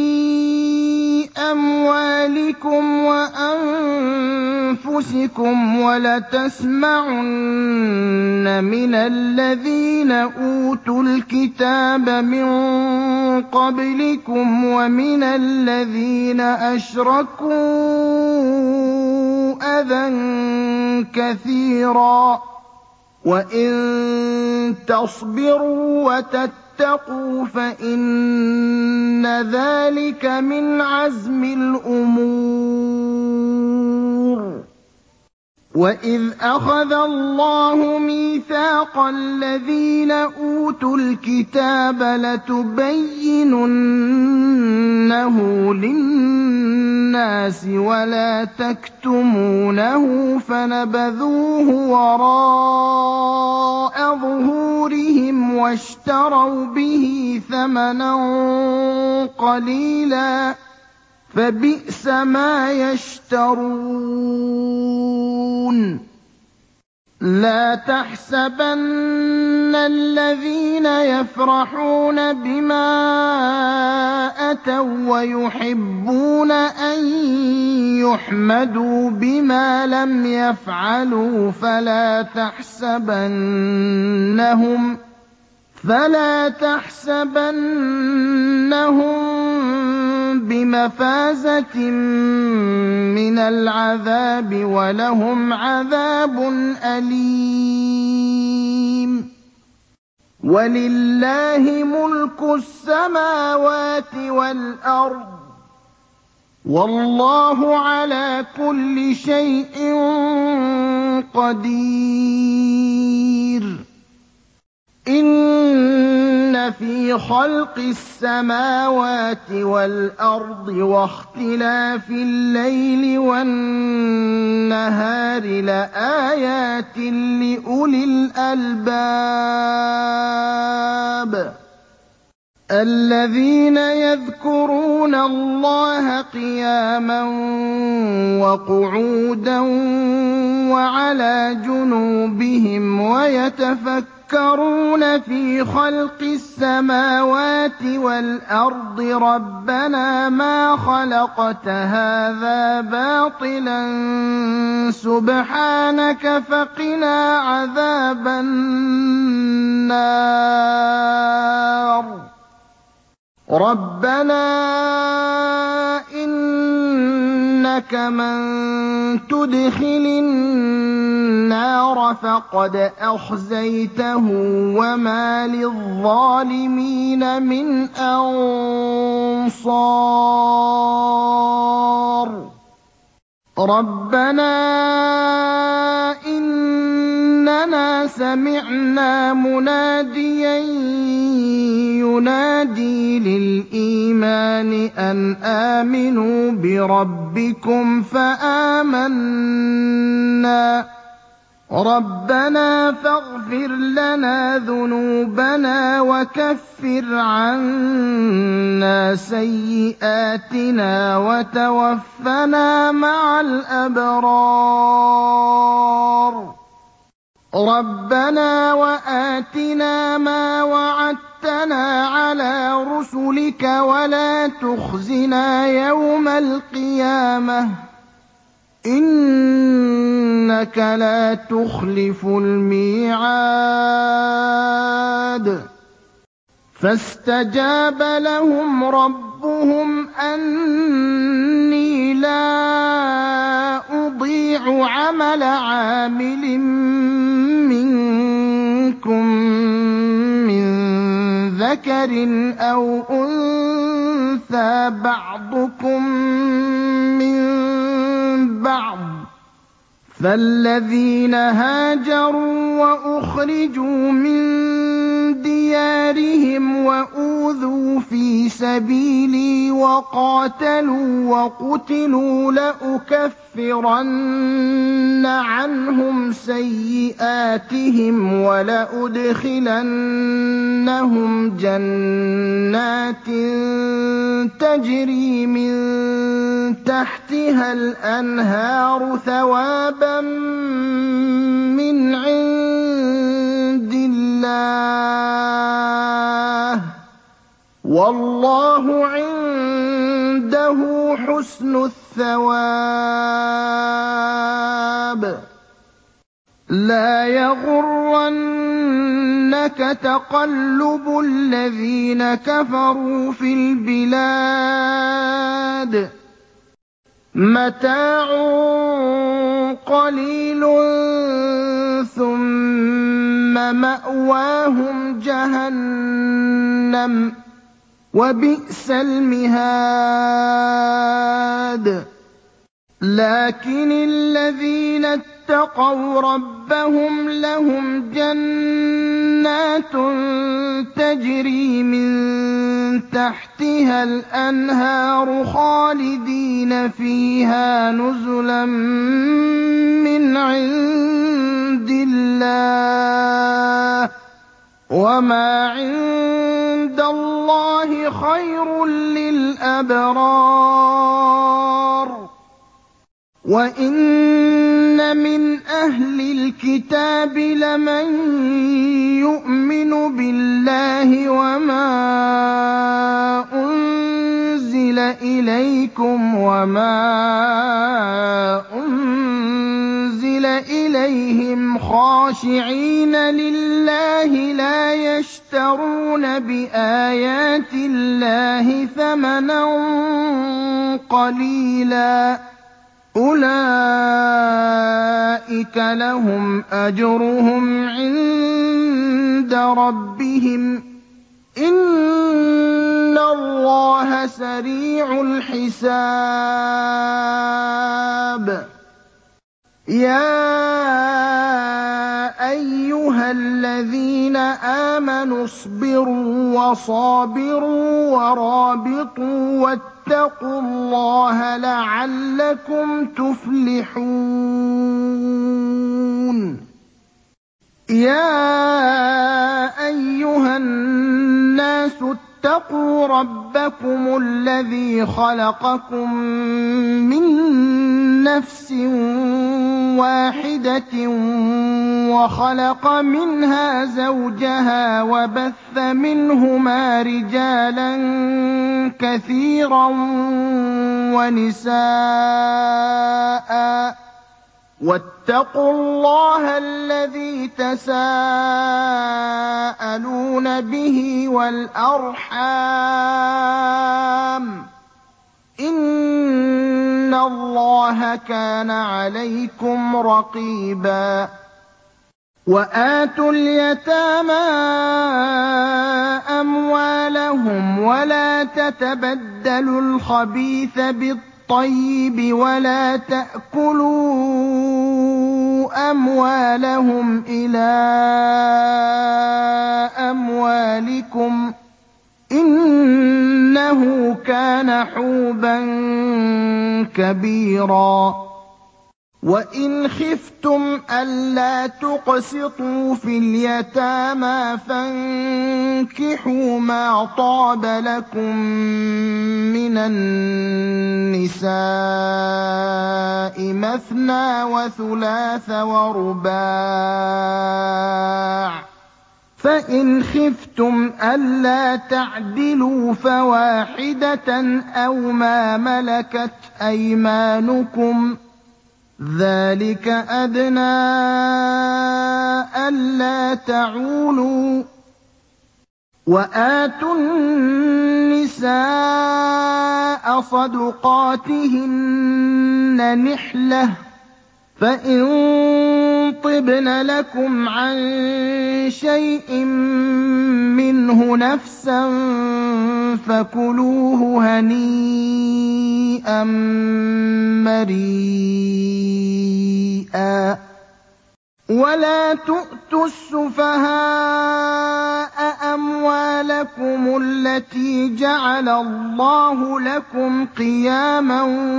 Speaker 1: أَمْوَالِكُمْ وَأَنفُسِكُمْ وَلَتَسْمَعُنَّ مِنَ الَّذِينَ أُوتُوا الْكِتَابَ مِن قَبْلِكُمْ وَمِنَ الَّذِينَ أَشْرَكُوا أَذًى كَثِيرًا ۚ وَإِن تَصْبِرُوا وَتَتَّقُوا فَإِنَّ ذَٰلِكَ مِنْ عَزْمِ الْأُمُورِ وَإِذْ أَخَذَ اللَّهُ مِيثَاقَ الَّذِينَ أُوتُوا الْكِتَابَ لَتُبَيِّنُنَّهُ لِلنَّاسِ وَلَا تَكْتُمُونَهُ فَنَبَذُوهُ وَرَاءَ ظُهُورِهِمْ وَاشْتَرَوْا بِهِ ثَمَنًا قَلِيلًا ۖ فَبِئْسَ مَا يَشْتَرُونَ لَا تَحْسَبَنَّ الَّذِينَ يَفْرَحُونَ بِمَا أَتَوا وَّيُحِبُّونَ أَن يُحْمَدُوا بِمَا لَمْ يَفْعَلُوا فَلَا تَحْسَبَنَّهُمْ فَلَا تَحْسَبَنَّهُم بِمَفَازَةٍ مِّنَ الْعَذَابِ ۖ وَلَهُمْ عَذَابٌ أَلِيمٌ وَلِلَّهِ مُلْكُ السَّمَاوَاتِ وَالْأَرْضِ ۗ وَاللَّهُ عَلَىٰ كُلِّ شَيْءٍ قَدِيرٌ إِنَّ فِي خَلْقِ السَّمَاوَاتِ وَالْأَرْضِ وَاخْتِلَافِ اللَّيْلِ وَالنَّهَارِ لَآيَاتٍ لِّأُولِي الْأَلْبَابِ الَّذِينَ يَذْكُرُونَ اللَّهَ قِيَامًا وَقُعُودًا وَعَلَىٰ جُنُوبِهِمْ وَيَتَفَكَّرُونَ فِي خَلْقِ السَّمَاوَاتِ وَالْأَرْضِ رَبَّنَا مَا خَلَقْتَ هَٰذَا بَاطِلًا سُبْحَانَكَ فَقِنَا عَذَابَ النَّارِ رَبَّنَا إِنَّكَ مَن تُدْخِلِ النَّارَ فَقَدْ أَخْزَيْتَهُ وَمَا لِلظَّالِمِينَ مِنْ أَنصَارٍ رَبَّنَا إِنَّنَا سَمِعْنَا مُنَادِيًا يُنَادِي لِلْإِيمَانِ أَنْ آمِنُوا بِرَبِّكُمْ فَآمَنَّا رَبَّنَا فَاغْفِرْ لَنَا ذُنُوبَنَا وَكَفِّرْ عَنَّا سَيِّئَاتِنَا وَتَوَفَّنَا مَعَ الْأَبْرَارِ رَبَّنَا وَآتِنَا مَا وَعَدتَّنَا عَلَىٰ رُسُلِكَ وَلَا تُخْزِنَا يَوْمَ الْقِيَامَةِ إِنَّكَ لَا تُخْلِفُ الْمِيعَادَ فَاسْتَجَابَ لَهُمْ رَبُّهُمْ أَنِّي لَا أُضِيعُ عَمَلَ عَامِلٍ مِّنكُم مِّن ذَكَرٍ أَوْ أُنثَىٰ بَعْضُكُم مِّن بَعْضٍ ۖ فَالَّذِينَ هَاجَرُوا وَأُخْرِجُوا مِن دِيَارِهِمْ وَأُوذُوا فِي سَبِيلِي وَقَاتَلُوا وَقُتِلُوا لَأُكَفِّرَنَّ عَنْهُمْ سَيِّئَاتِهِمْ وَلَأُدْخِلَنَّهُمْ جَنَّاتٍ تَجْرِي مِن تَحْتِهَا الْأَنْهَارُ ثَوَابًا مِّنْ عِندِ اللَّهِ ۗ وَاللَّهُ عِندَهُ حُسْنُ الثَّوَابِ لَا يَغُرَّنَّكَ تَقَلُّبُ الَّذِينَ كَفَرُوا فِي الْبِلَادِ مَتَاعٌ قَلِيلٌ ثُمَّ مَأْوَاهُمْ جَهَنَّمُ ۖ وَبِئْسَ الْمِهَادُ لَٰكِنِ الَّذِينَ اتَّقَوْا رَبَّهُمْ لَهُمْ جَنَّاتٌ تَجْرِي مِن تَحْتِهَا الْأَنْهَارُ خَالِدِينَ فِيهَا نُزُلًا مِّنْ عِندِ اللَّهِ ۗ وَمَا عِندَ اللَّهِ خَيْرٌ لِّلْأَبْرَارِ وَإِنَّ مِنْ أَهْلِ الْكِتَابِ لَمَن يُؤْمِنُ بِاللَّهِ وَمَا أُنزِلَ إِلَيْكُمْ وَمَا أُنزِلَ إِلَيْهِمْ خَاشِعِينَ لِلَّهِ لَا يَشْتَرُونَ بِآيَاتِ اللَّهِ ثَمَنًا قَلِيلًا ۗ أُولَٰئِكَ لَهُمْ أَجْرُهُمْ عِندَ رَبِّهِمْ ۗ إِنَّ اللَّهَ سَرِيعُ الْحِسَابِ يَا أَيُّهَا الَّذِينَ آمَنُوا اصْبِرُوا وَصَابِرُوا وَرَابِطُوا وَاتَّقُوا اللَّهَ لَعَلَّكُمْ تُفْلِحُونَ يَا أَيُّهَا النَّاسُ واتقوا ربكم الذي خلقكم من نفس واحدة وخلق منها زوجها وبث منهما رجالا كثيرا ونساء واتقوا الله الذي تساءلون به والأرحام إن الله كان عليكم رقيبا وآتوا اليتامى أموالهم ولا تتبدلوا الخبيث بالطيب ولا تأكلوا أموالهم إلى أموالكم إنه كان حوبا كبيرا وإن خفتم ألا تقسطوا في اليتامى فانكحوا ما طاب لكم من النساء مثنى وثلاث ورباع فإن خفتم ألا تعدلوا فواحدة أو ما ملكت أيمانكم ذلك أدنى ألا تعولوا وآتوا النساء صدقاتهن نحلة فإن طبن لكم عن شيء منه نفسا فكلوه هنيئا مريئا ولا تؤتوا السفهاء أموالكم التي جعل الله لكم قياما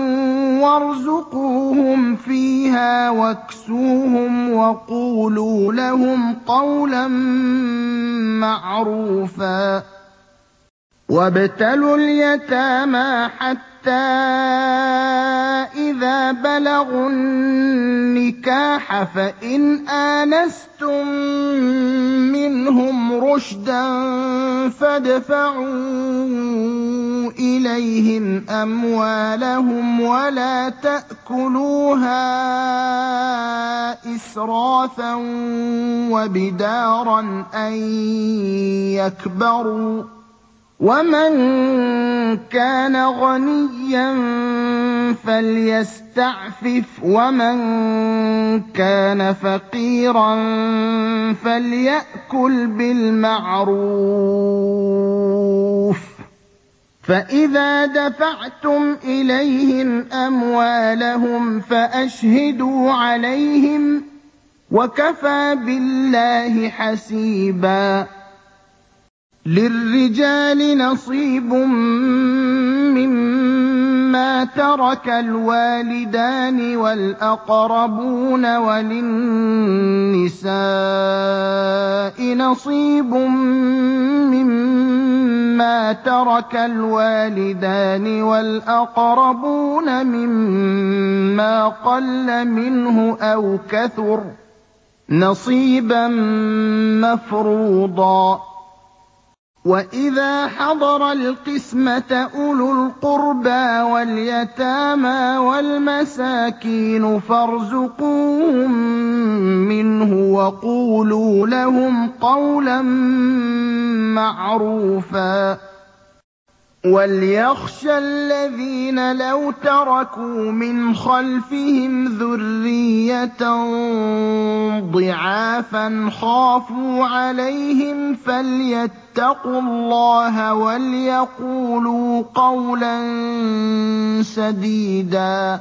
Speaker 1: وارزقوهم فيها واكسوهم وقولوا لهم قولا معروفا وابتلوا اليتامى حتى إذا بلغوا النكاح فإن آنستم منهم رشدا فادفعوا إليهم أموالهم ولا تأكلوها إسرافا وبدارا أن يكبروا ومن كان غنيا فليستعفف ومن كان فقيرا فليأكل بالمعروف فإذا دفعتم إليهم أموالهم فأشهدوا عليهم وكفى بالله حسيبا للرجال نصيب مما ترك الوالدان والأقربون وللنساء نصيب مما ترك الوالدان والأقربون مما قل منه أو كثر نصيبا مفروضا وإذا حضر القسمة أولو القربى واليتامى والمساكين فارزقوهم منه وقولوا لهم قولا معروفا وليخشى الذين لو تركوا من خلفهم ذرية ضعافا خافوا عليهم فليتقوا الله وليقولوا قولا سديدا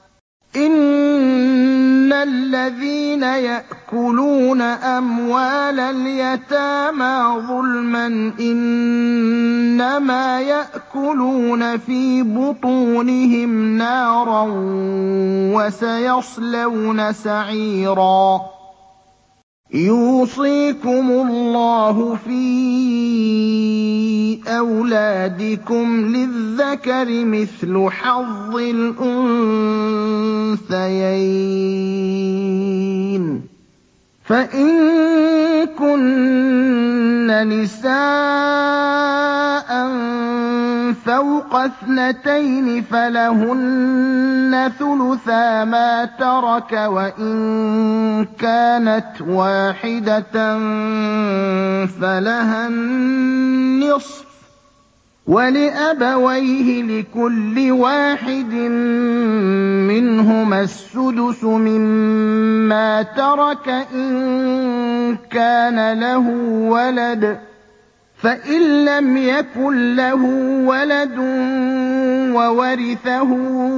Speaker 1: إن الذين يأكلون أموال اليتامى ظلما إنما يأكلون في بطونهم نارا وسيصلون سعيرا يُوصِيكُمُ اللَّهُ فِي أَوْلَادِكُمْ ۖ لِلذَّكَرِ مِثْلُ حَظِّ الْأُنثَيَيْنِ ۚ فَإِن كُنَّ نِسَاءً فَوْقَ اثْنَتَيْنِ فَلَهُنَّ ثُلُثَا مَا تَرَكَ ۖ وَإِن كَانَتْ وَاحِدَةً فَلَهَا النِّصْفُ ۚ وَلِأَبَوَيْهِ لِكُلِّ وَاحِدٍ مِّنْهُمَا السُّدُسُ مِمَّا تَرَكَ إِن كَانَ لَهُ وَلَدٌ ۚ فَإِن لَّمْ يَكُن لَّهُ وَلَدٌ وَوَرِثَهُ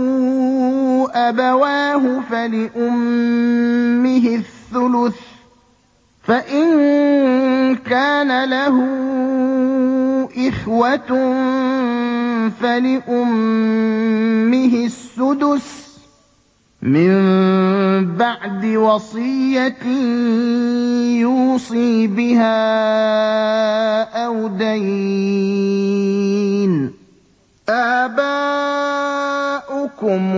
Speaker 1: أَبَوَاهُ فَلِأُمِّهِ الثُّلُثُ ۚ فَإِن كَانَ لَهُ إِخْوَةٌ فَلِأُمِّهِ السُّدُسُ مِن بَعْدِ وَصِيَّةٍ يُوصِي بِهَا أَوْ دَيْنٍ ۗ آبَاؤُكُمْ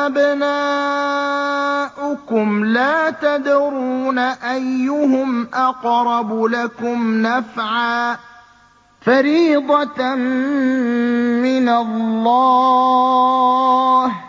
Speaker 1: وَأَبْنَاؤُكُمْ لَا تَدْرُونَ أَيُّهُمْ أَقْرَبُ لَكُمْ نَفْعًا ۚ فَرِيضَةً مِّنَ اللَّهِ ۗ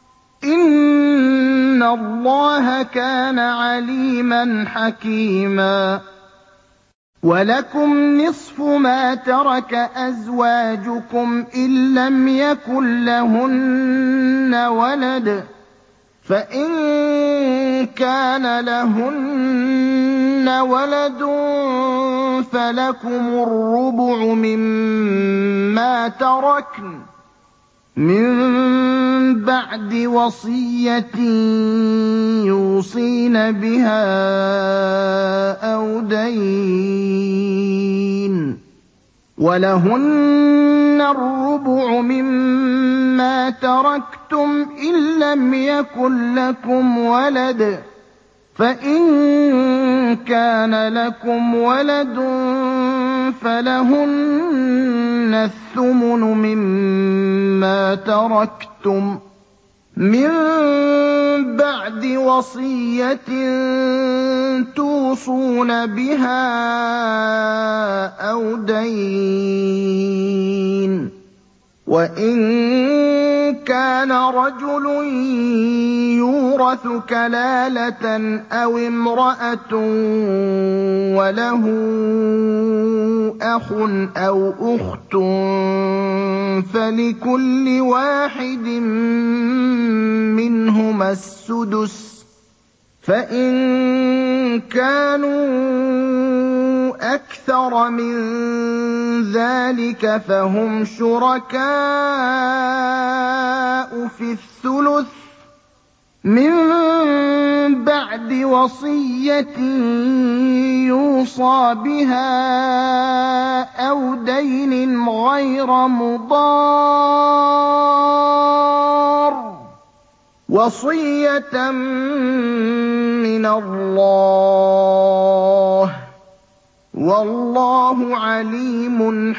Speaker 1: إِنَّ اللَّهَ كَانَ عَلِيمًا حَكِيمًا. وَلَكُمْ نِصْفُ مَا تَرَكَ أَزْوَاجُكُمْ إِن لَّمْ يَكُن لَّهُنَّ وَلَدٌ ۚ فَإِن كَانَ لَهُنَّ وَلَدٌ فَلَكُمُ الرُّبُعُ مِمَّا تَرَكْنَ مِن بَعْدِ وَصِيَّةٍ يُوصِينَ بِهَا أَوْ دَيْنٍ ۗ وَلَهُنَّ الرُّبُعُ مِمَّا تَرَكْتُمْ إِن لَّمْ يَكُن لَّكُمْ وَلَدٌ ۚ فَإِن كَانَ لَكُمْ وَلَدٌ فَلَهُنَّ الثُّمُنُ مِمَّا تَرَكْتُم مِّن بَعْدِ وَصِيَّةٍ تُوصُونَ بِهَا أَوْ دَيْنٍ ۗ وَإِن كَانَ رَجُلٌ يُورَثُ كَلَالَةً أَوِ امْرَأَةٌ وَلَهُ أَخٌ أَوْ أُخْتٌ فَلِكُلِّ وَاحِدٍ مِّنْهُمَا السُّدُسُ ۚ فَإِن كَانُوا أَكْثَرَ مِن ذَٰلِكَ فَهُمْ شُرَكَاءُ فِي الثُّلُثِ ۚ مِن بَعْدِ وَصِيَّةٍ يُوصَىٰ بِهَا أَوْ دَيْنٍ غَيْرَ مُضَارٍّ ۚ وَصِيَّةً مِّنَ اللَّهِ ۗ وَاللَّهُ عَلِيمٌ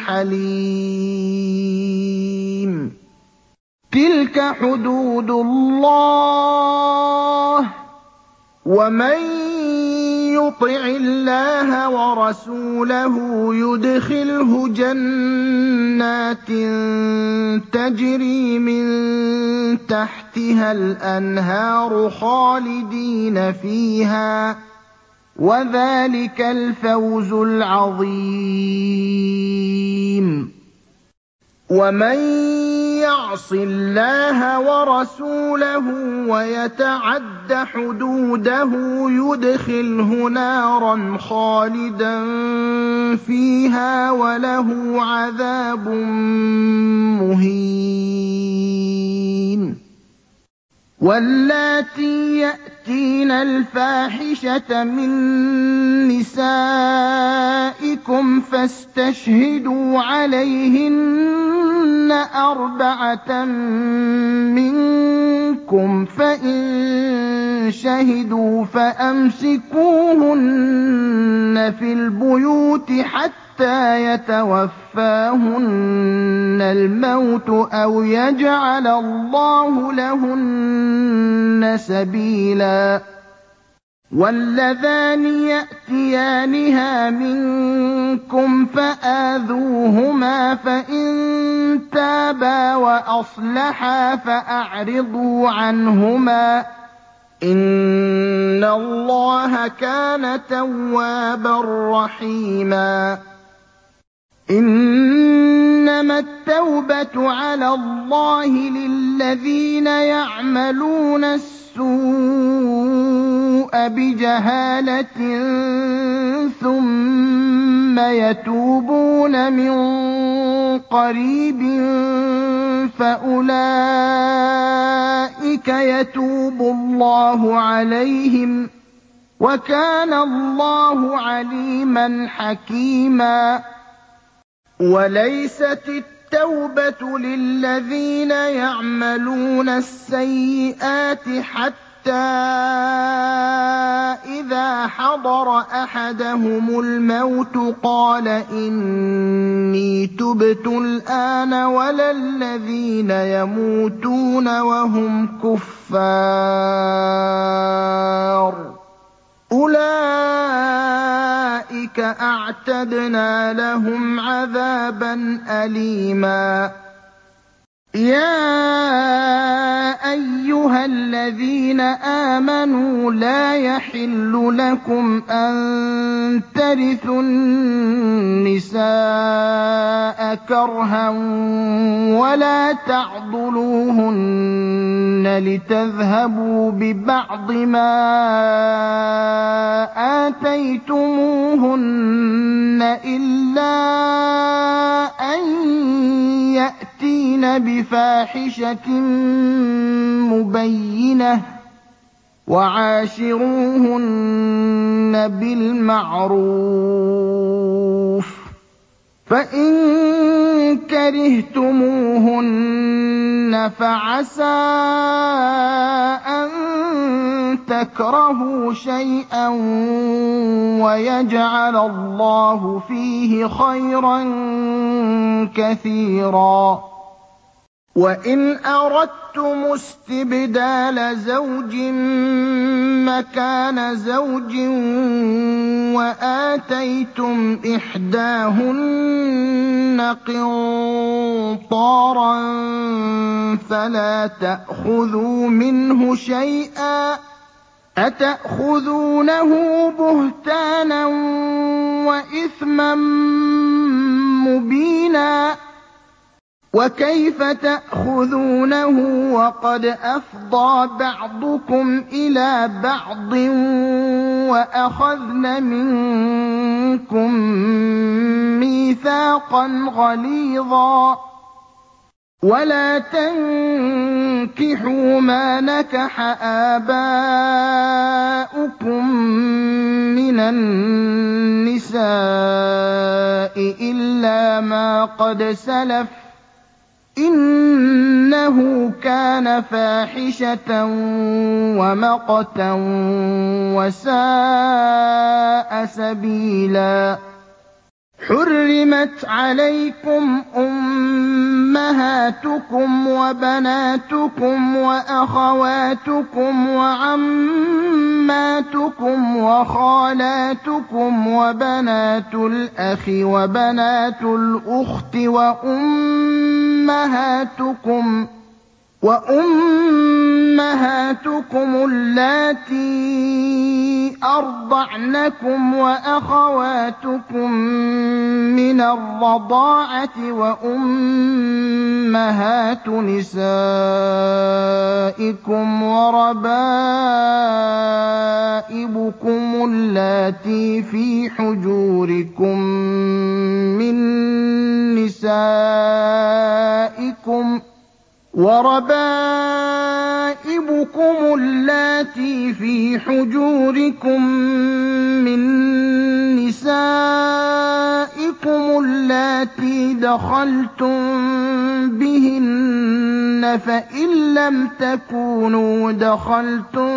Speaker 1: حَلِيمٌ. تِلْكَ حُدُودُ اللَّهِ ۚ وَمَن يُطِعِ اللَّهَ وَرَسُولَهُ يُدْخِلْهُ جَنَّاتٍ تَجْرِي مِن تَحْتِهَا الْأَنْهَارُ خَالِدِينَ فِيهَا ۚ وَذَٰلِكَ الْفَوْزُ الْعَظِيمُ. وَمَن يَعْصِ اللَّهَ وَرَسُولَهُ وَيَتَعَدَّ حُدُودَهُ يُدْخِلْهُ نَارًا خَالِدًا فِيهَا وَلَهُ عَذَابٌ مُّهِينٌ. وَاللَّاتِي يَأْتِينَ الْفَاحِشَةَ مِن نِّسَائِكُمْ فَاسْتَشْهِدُوا عَلَيْهِنَّ فَإِنَّ أَرْبَعَةً مِّنكُمْ فَإِن شَهِدُوا فَأَمْسِكُوهُنَّ فِي الْبُيُوتِ حَتَّىٰ يَتَوَفَّاهُنَّ الْمَوْتُ أَوْ يَجْعَلَ اللَّهُ لَهُنَّ سَبِيلًا. وَاللَّذَانِ يَأْتِيَانِهَا مِنكُمْ فَآذُوهُمَا ۖ فَإِن تَابَا وَأَصْلَحَا فَأَعْرِضُوا عَنْهُمَا ۗ إِنَّ اللَّهَ كَانَ تَوَّابًا رَّحِيمًا. إِنَّمَا التَّوْبَةُ عَلَى اللَّهِ لِلَّذِينَ يَعْمَلُونَ السُّوءَ بِجَهَالَةٍ ثُمَّ يَتُوبُونَ مِن قَرِيبٍ فَأُولَٰئِكَ يَتُوبُ اللَّهُ عَلَيْهِمْ ۗ وَكَانَ اللَّهُ عَلِيمًا حَكِيمًا. وَلَيْسَتِ التَّوْبَةُ لِلَّذِينَ يَعْمَلُونَ السَّيِّئَاتِ حَتَّىٰ إِذَا حَضَرَ أَحَدَهُمُ الْمَوْتُ قَالَ إِنِّي تُبْتُ الْآنَ وَلَا الَّذِينَ يَمُوتُونَ وَهُمْ كُفَّارٌ ۚ أُولَٰئِكَ أَعْتَدْنَا لَهُمْ عَذَابًا أَلِيمًا. يَا أَيُّهَا الَّذِينَ آمَنُوا لَا يَحِلُّ لَكُمْ أَن تَرِثُوا النِّسَاءَ كَرْهًا وَلَا تَعْضُلُوهُنَّ لِتَذْهَبُوا بِبَعْضِ مَا آتَيْتُمُوهُنَّ إِلَّا أَن يَأْتِينَ بِفَاحِشَةٍ مُّبَيِّنَةٍ ۚ وَعَاشِرُوهُنَّ بِالْمَعْرُوفِ ۚ فَإِن كَرِهْتُمُوهُنَّ فَعَسَىٰ أَن تَكْرَهُوا شَيْئًا وَيَجْعَلَ اللَّهُ فِيهِ خَيْرًا كَثِيرًا. وَإِنْ أَرَدتُّمُ اسْتِبْدَالَ زَوْجٍ مَّكَانَ زَوْجٍ وَآتَيْتُمْ إِحْدَاهُنَّ قِنطَارًا فَلَا تَأْخُذُوا مِنْهُ شَيْئًا ۚ أَتَأْخُذُونَهُ بُهْتَانًا وَإِثْمًا مُّبِينًا ۚ وَكَيْفَ تَأْخُذُونَهُ وَقَدْ أَفْضَىٰ بَعْضُكُمْ إِلَىٰ بَعْضٍ وَأَخَذْنَ مِنكُم مِّيثَاقًا غَلِيظًا. وَلَا تَنكِحُوا مَا نَكَحَ آبَاؤُكُم مِّنَ النِّسَاءِ إِلَّا مَا قَدْ سَلَفَ ۚ إِنَّهُ كَانَ فَاحِشَةً وَمَقْتًا وَسَاءَ سَبِيلًا. حُرِّمَتْ عَلَيْكُمْ أُمَّهَاتُكُمْ وَبَنَاتُكُمْ وَأَخَوَاتُكُمْ وَعَمَّاتُكُمْ وَخَالَاتُكُمْ وَبَنَاتُ الْأَخِ وَبَنَاتُ الْأُخْتِ وَأُمَّهَاتُكُمْ وَأُمَّهَاتُكُمُ اللَّاتِي أَرْضَعْنَكُمْ وَأَخَوَاتُكُم مِّنَ الرَّضَاعَةِ وَأُمَّهَاتُ نِسَائِكُمْ وَرَبَائِبُكُمُ اللَّاتِي فِي حُجُورِكُم مِّن نِّسَائِكُمْ وَرَبَائِبُكُمُ اللَّاتِي فِي حُجُورِكُم مِّن نِّسَائِكُمُ اللاتي دخلتم بهن فإن لم تكونوا دخلتم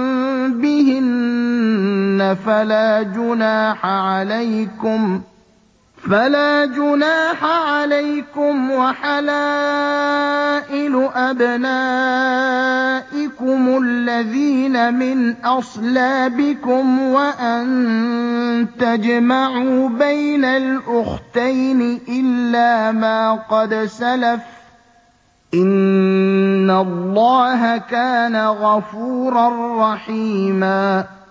Speaker 1: بهن فلا جناح عليكم فلا جناح عليكم وحلائل أبنائكم الذين من أصلابكم وأن تجمعوا بين الأختين إلا ما قد سلف ۚ إِنَّ اللَّهَ كَانَ غَفُورًا رَّحِيمًا